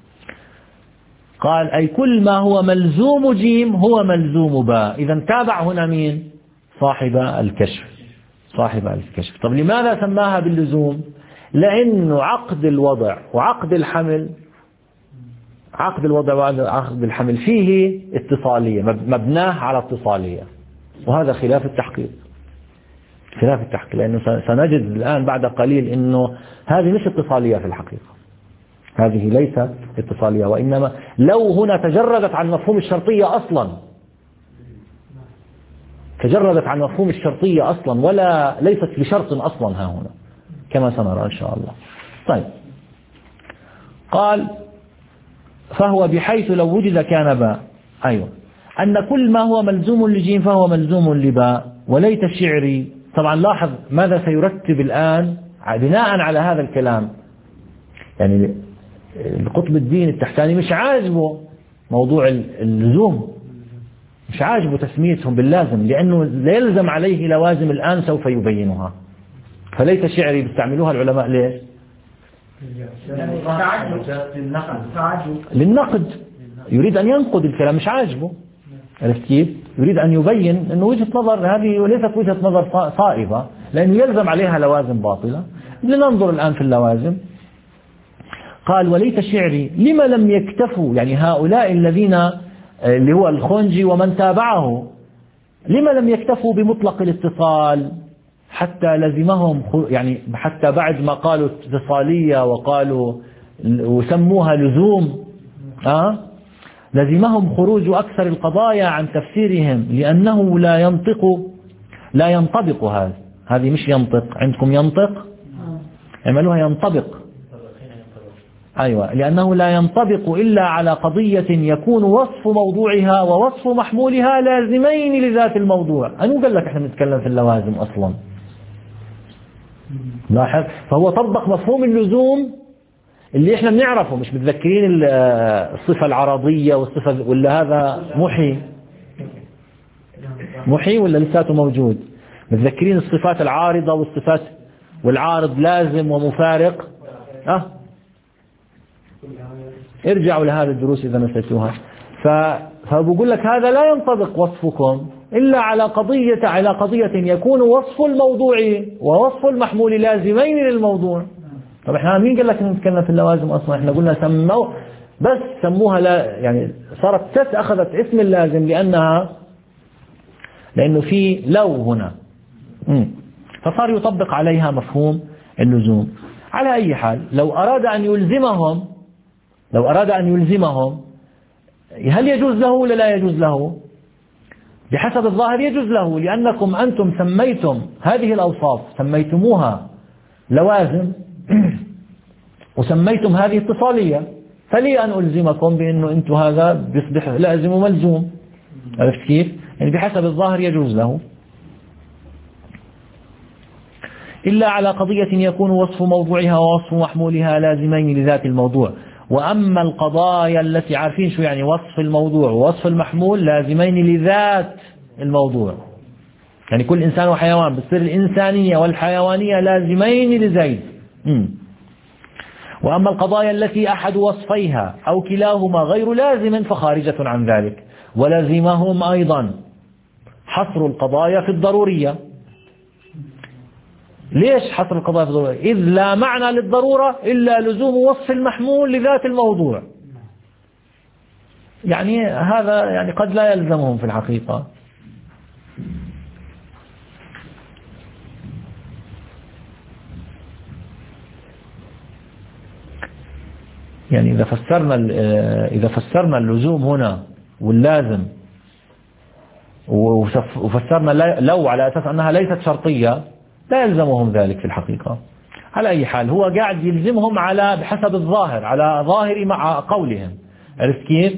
قال أي كل ما هو ملزوم جيم هو ملزوم باء. إذا تابع هنا مين؟ صاحب الكشف، صاحب الكشف. طب لماذا سماها باللزوم؟ لأنه عقد الوضع وعقد الحمل، عقد الوضع وعقد الحمل فيه اتصالية، مبناه على اتصالية، وهذا خلاف التحقيق، خلاف التحقيق. لأنه سنجد الآن بعد قليل أنه هذه مش اتصالية في الحقيقة، هذه ليست اتصالية، وإنما لو هنا تجردت عن مفهوم الشرطية أصلا، تجردت عن مفهوم الشرطية أصلا، ولا ليست بشرط أصلا ها هنا كما سنرى إن شاء الله. طيب، قال فهو بحيث لو وجد كان باء، أيوة، أن كل ما هو ملزوم لجيم فهو ملزوم لباء. وليت الشعري، طبعا لاحظ ماذا سيرتب الآن بناء على هذا الكلام. يعني القطب الدين التحتاني مش عاجبه موضوع اللزوم، مش عاجبه تسميتهم باللازم، لأنه لا يلزم عليه لوازم الآن سوف يبينها. فليت شعري بيستعملوها العلماء ليش؟ للنقد، يريد أن ينقد الكلام، مش عاجبه، عرفت كيف؟ يريد أن يبين أنه وجهة نظر هذه ليست وجهة نظر صائبة، لأنه يلزم عليها لوازم باطلة. لننظر الآن في اللوازم. قال وليت شعري لما لم يكتفوا، يعني هؤلاء الذين اللي هو الخنجي ومن تابعه، لما لم يكتفوا بمطلق الاتصال حتى لزمهم، يعني حتى بعد ما قالوا اتصالية وقالوا وسموها لزوم، أه؟ لزمهم خروج أكثر القضايا عن تفسيرهم، لأنه لا ينطق، لا ينطبق. هذا هذه مش ينطق، عندكم ينطق، اعملوها ينطبق. أيوة، لأنه لا ينطبق إلا على قضية يكون وصف موضوعها ووصف محمولها لازمين لذات الموضوع. أنا قال لك احنا نتكلم في اللوازم أصلا، لاحظ. فهو طبق مفهوم اللزوم اللي احنا بنعرفه، مش متذكرين الصفة العرضية والصفة، ولا هذا محي محي ولا لساته موجود؟ متذكرين الصفات العارضة والصفات، والعارض لازم ومفارق. أه ارجعوا لهذه الدروس إذا نسيتوها. فبقول لك هذا لا ينطبق وصفكم إلا على قضية على قضية يكون وصف الموضوع ووصف المحمول لازمين للموضوع. طب احنا مين قال لك نتكلم في اللوازم أصلا؟ احنا قلنا سموا بس سموها لا يعني صارت تس أخذت اسم اللازم لأنها لأنه في لو هنا م. فصار يطبق عليها مفهوم اللزوم. على أي حال لو أراد أن يلزمهم لو أراد أن يلزمهم هل يجوز له ولا لا يجوز له؟ بحسب الظاهر يجوز له، لأنكم أنتم سميتم هذه الأوصاف سميتموها لوازم وسميتم هذه اتصالية، فلي أن ألزمكم بأنه أنتم هذا بيصبح لازم وملزوم. عرفت كيف؟ يعني بحسب الظاهر يجوز له، إلا على قضية يكون وصف موضوعها ووصف محمولها لازمين لذات الموضوع. وأما القضايا التي عارفين شو يعني وصف الموضوع ووصف المحمول لازمين لذات الموضوع، يعني كل إنسان وحيوان بتصير الإنسانية والحيوانية لازمين لزيد. م. وأما القضايا التي أحد وصفيها أو كلاهما غير لازم فخارجة عن ذلك. ولازمهم أيضا حصر القضايا في الضرورية. ليش حصر القضايا في الضرورية؟ إذ لا معنى للضرورة إلا لزوم وصف المحمول لذات الموضوع. يعني هذا يعني قد لا يلزمهم في الحقيقة. يعني إذا فسرنا إذا فسرنا اللزوم هنا واللازم وفسرنا لو على أساس أنها ليست شرطية لا يلزمهم ذلك في الحقيقة. على أي حال هو قاعد يلزمهم على بحسب الظاهر على ظاهر مع قولهم. عرفت كيف؟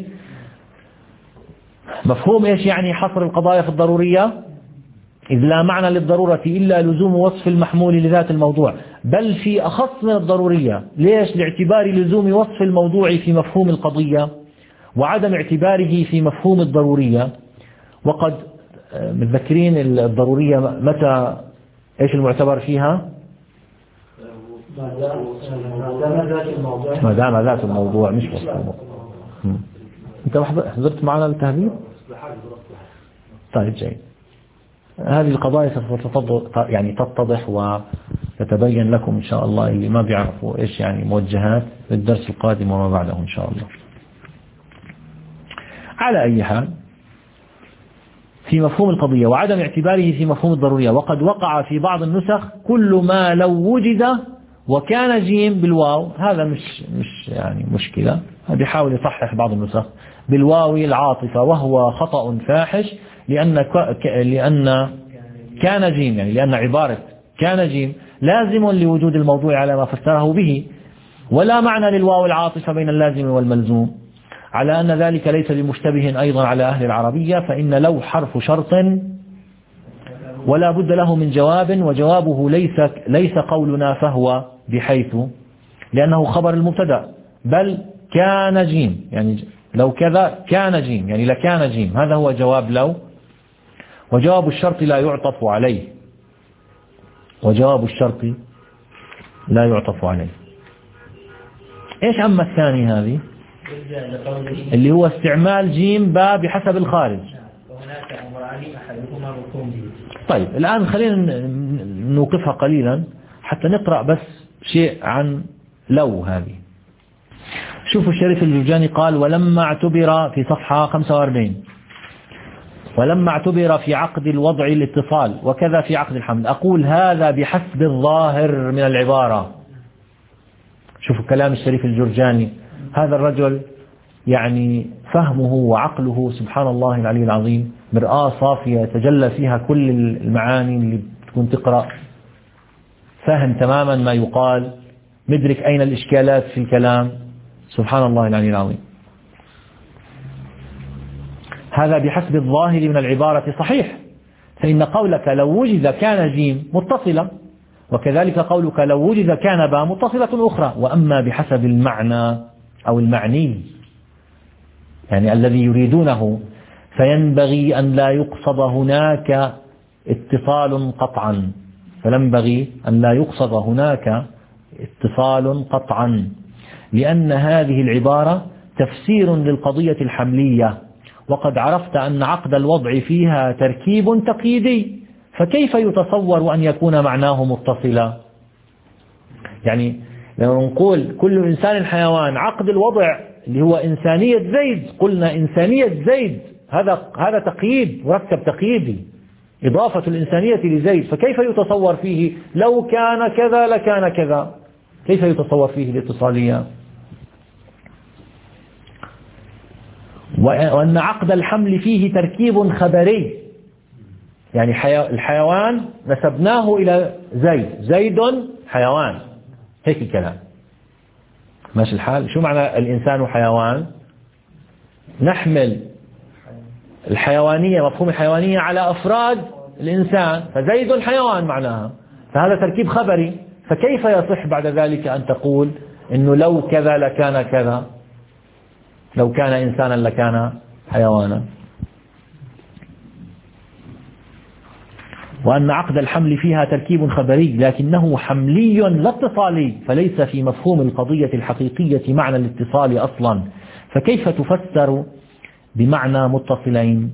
مفهوم إيش يعني حصر القضايا في الضرورية؟ إذ لا معنى للضرورة إلا لزوم وصف المحمول لذات الموضوع، بل في أخص من الضرورية. ليش؟ لاعتبار لزوم وصف الموضوع في مفهوم القضية وعدم اعتباره في مفهوم الضرورية. وقد متذكرين الضرورية متى إيش المعتبر فيها؟ ما دام ذات الموضوع مش وصف الموضوع. أنت حضرت معنا التهذيب؟ طيب جيد. هذه القضايا سوف يعني تتضح وتتبين لكم إن شاء الله اللي ما بيعرفوا إيش يعني موجهات للدرس القادم وما بعده إن شاء الله. على أي حال في مفهوم القضية وعدم اعتباره في مفهوم الضرورية. وقد وقع في بعض النسخ كل ما لو وجد وكان جيم بالواو. هذا مش مش يعني مشكلة، بيحاول يصحح بعض النسخ بالواو العاطفة، وهو خطأ فاحش لأن لأن كان جيم يعني لأن عبارة كان جيم لازم لوجود الموضوع على ما فسره به، ولا معنى للواو العاطفة بين اللازم والملزوم، على أن ذلك ليس بمشتبه أيضا على أهل العربية، فإن لو حرف شرط ولا بد له من جواب، وجوابه ليس ليس قولنا فهو بحيث لأنه خبر المبتدا، بل كان جيم يعني لو كذا كان جيم يعني لكان جيم، هذا هو جواب لو. وجواب الشرط لا يعطف عليه وجواب الشرط لا يعطف عليه. إيش أما الثاني هذه اللي هو استعمال جيم با بحسب الخارج. طيب الآن خلينا نوقفها قليلا حتى نقرأ بس شيء عن لو هذه. شوفوا الشريف الجرجاني قال: ولما اعتبر في صفحة خمسة وأربعين ولما اعتبر في عقد الوضع الاتصال وكذا في عقد الحمل. أقول هذا بحسب الظاهر من العبارة. شوفوا كلام الشريف الجرجاني، هذا الرجل يعني فهمه وعقله سبحان الله العلي العظيم مرآة صافية يتجلى فيها كل المعاني اللي تكون تقرأ، فاهم تماما ما يقال، مدرك أين الإشكالات في الكلام، سبحان الله العلي العظيم. هذا بحسب الظاهر من العبارة صحيح، فإن قولك لو وجد كان جيم متصلة، وكذلك قولك لو وجد كان با متصلة أخرى. وأما بحسب المعنى أو المعني يعني الذي يريدونه فينبغي أن لا يقصد هناك اتصال قطعا فينبغي أن لا يقصد هناك اتصال قطعا لأن هذه العبارة تفسير للقضية الحملية، وقد عرفت أن عقد الوضع فيها تركيب تقييدي، فكيف يتصور أن يكون معناه متصلا؟ يعني لما نقول كل إنسان حيوان، عقد الوضع اللي هو إنسانية زيد، قلنا إنسانية زيد هذا هذا تقييد، مركب تقييدي، إضافة الإنسانية لزيد، فكيف يتصور فيه لو كان كذا لكان كذا؟ كيف يتصور فيه الاتصالية؟ وأن عقد الحمل فيه تركيب خبري، يعني الحيوان نسبناه إلى زيد، زيد حيوان، هيك الكلام ماشي الحال. شو معنى الإنسان حيوان؟ نحمل الحيوانية، مفهوم الحيوانية على أفراد الإنسان، فزيد حيوان معناها، فهذا تركيب خبري. فكيف يصح بعد ذلك أن تقول إنه لو كذا لكان كذا، لو كان إنسانا لكان حيوانا؟ وأن عقد الحمل فيها تركيب خبري لكنه حملي لا اتصالي، فليس في مفهوم القضية الحقيقية معنى الاتصال أصلا، فكيف تفسر بمعنى متصلين؟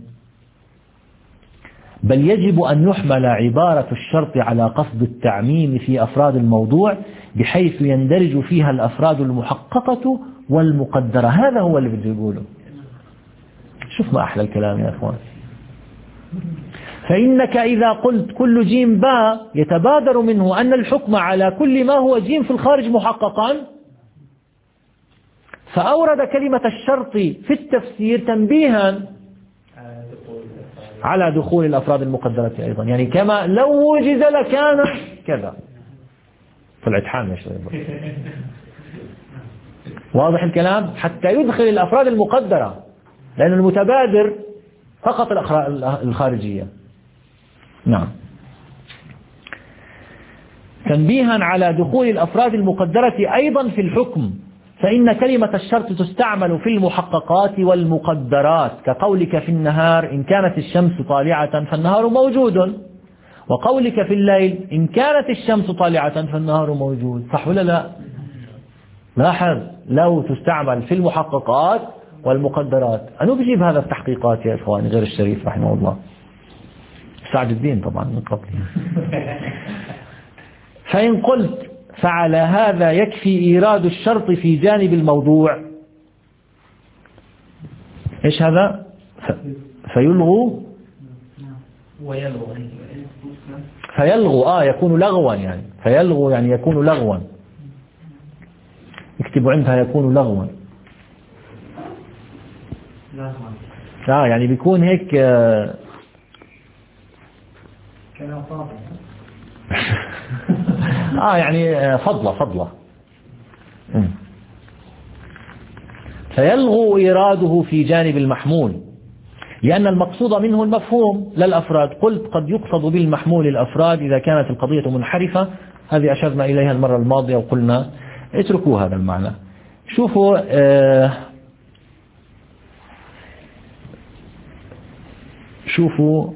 بل يجب أن يحمل عبارة الشرط على قصد التعميم في أفراد الموضوع بحيث يندرج فيها الأفراد المحققة والمقدرة. هذا هو اللي بدي يقوله. شوف ما أحلى الكلام يا أخوان. فإنك إذا قلت كل جيم باء يتبادر منه أن الحكم على كل ما هو جيم في الخارج محققا، فأورد كلمة الشرط في التفسير تنبيها على دخول الأفراد المقدرة أيضا، يعني كما لو وجد لكان كذا. طلعت حامل شوي. واضح الكلام؟ حتى يدخل الأفراد المقدرة، لأن المتبادر فقط الخارجية. نعم. تنبيها على دخول الأفراد المقدرة أيضا في الحكم، فإن كلمة الشرط تستعمل في المحققات والمقدرات، كقولك في النهار إن كانت الشمس طالعة فالنهار موجود، وقولك في الليل إن كانت الشمس طالعة فالنهار موجود. صح ولا لا؟ لاحظ، لو تستعمل في المحققات والمقدرات. أنا بجيب هذا التحقيقات يا إخواني غير الشريف رحمه الله، سعد الدين طبعا من قبل. فإن قلت فعلى هذا يكفي إيراد الشرط في جانب الموضوع، إيش هذا؟ فيلغو فيلغو آه يكون لغوا، يعني فيلغو يعني يكون لغوا، اكتبوا عندها يكون لغوا. آه يعني بيكون هيك آه آه يعني فضلة فضلة. فيلغو إيراده في جانب المحمول، لأن المقصود منه المفهوم لا الأفراد. قلت قد يقصد بالمحمول الأفراد إذا كانت القضية منحرفة، هذه أشرنا إليها المرة الماضية وقلنا اتركوا هذا المعنى. شوفوا آه شوفوا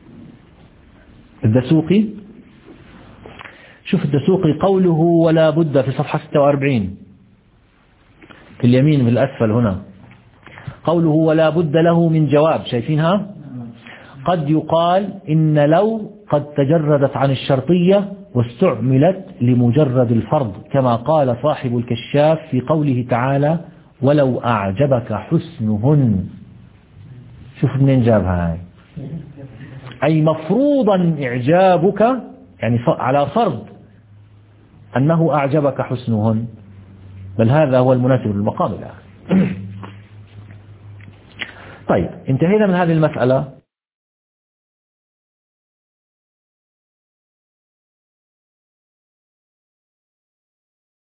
الدسوقي، شوف الدسوقي قوله ولا بد في صفحة ستة وأربعين في اليمين في الأسفل هنا، قوله ولا بد له من جواب، شايفينها؟ قد يقال إن لو قد تجردت عن الشرطية واستعملت لمجرد الفرض، كما قال صاحب الكشاف في قوله تعالى ولو أعجبك حسنهن. شوف منين جابها هاي، أي مفروضا إعجابك، يعني على فرض أنه أعجبك حسنهن، بل هذا هو المناسب للمقام الآخر. طيب انتهينا من هذه المسألة.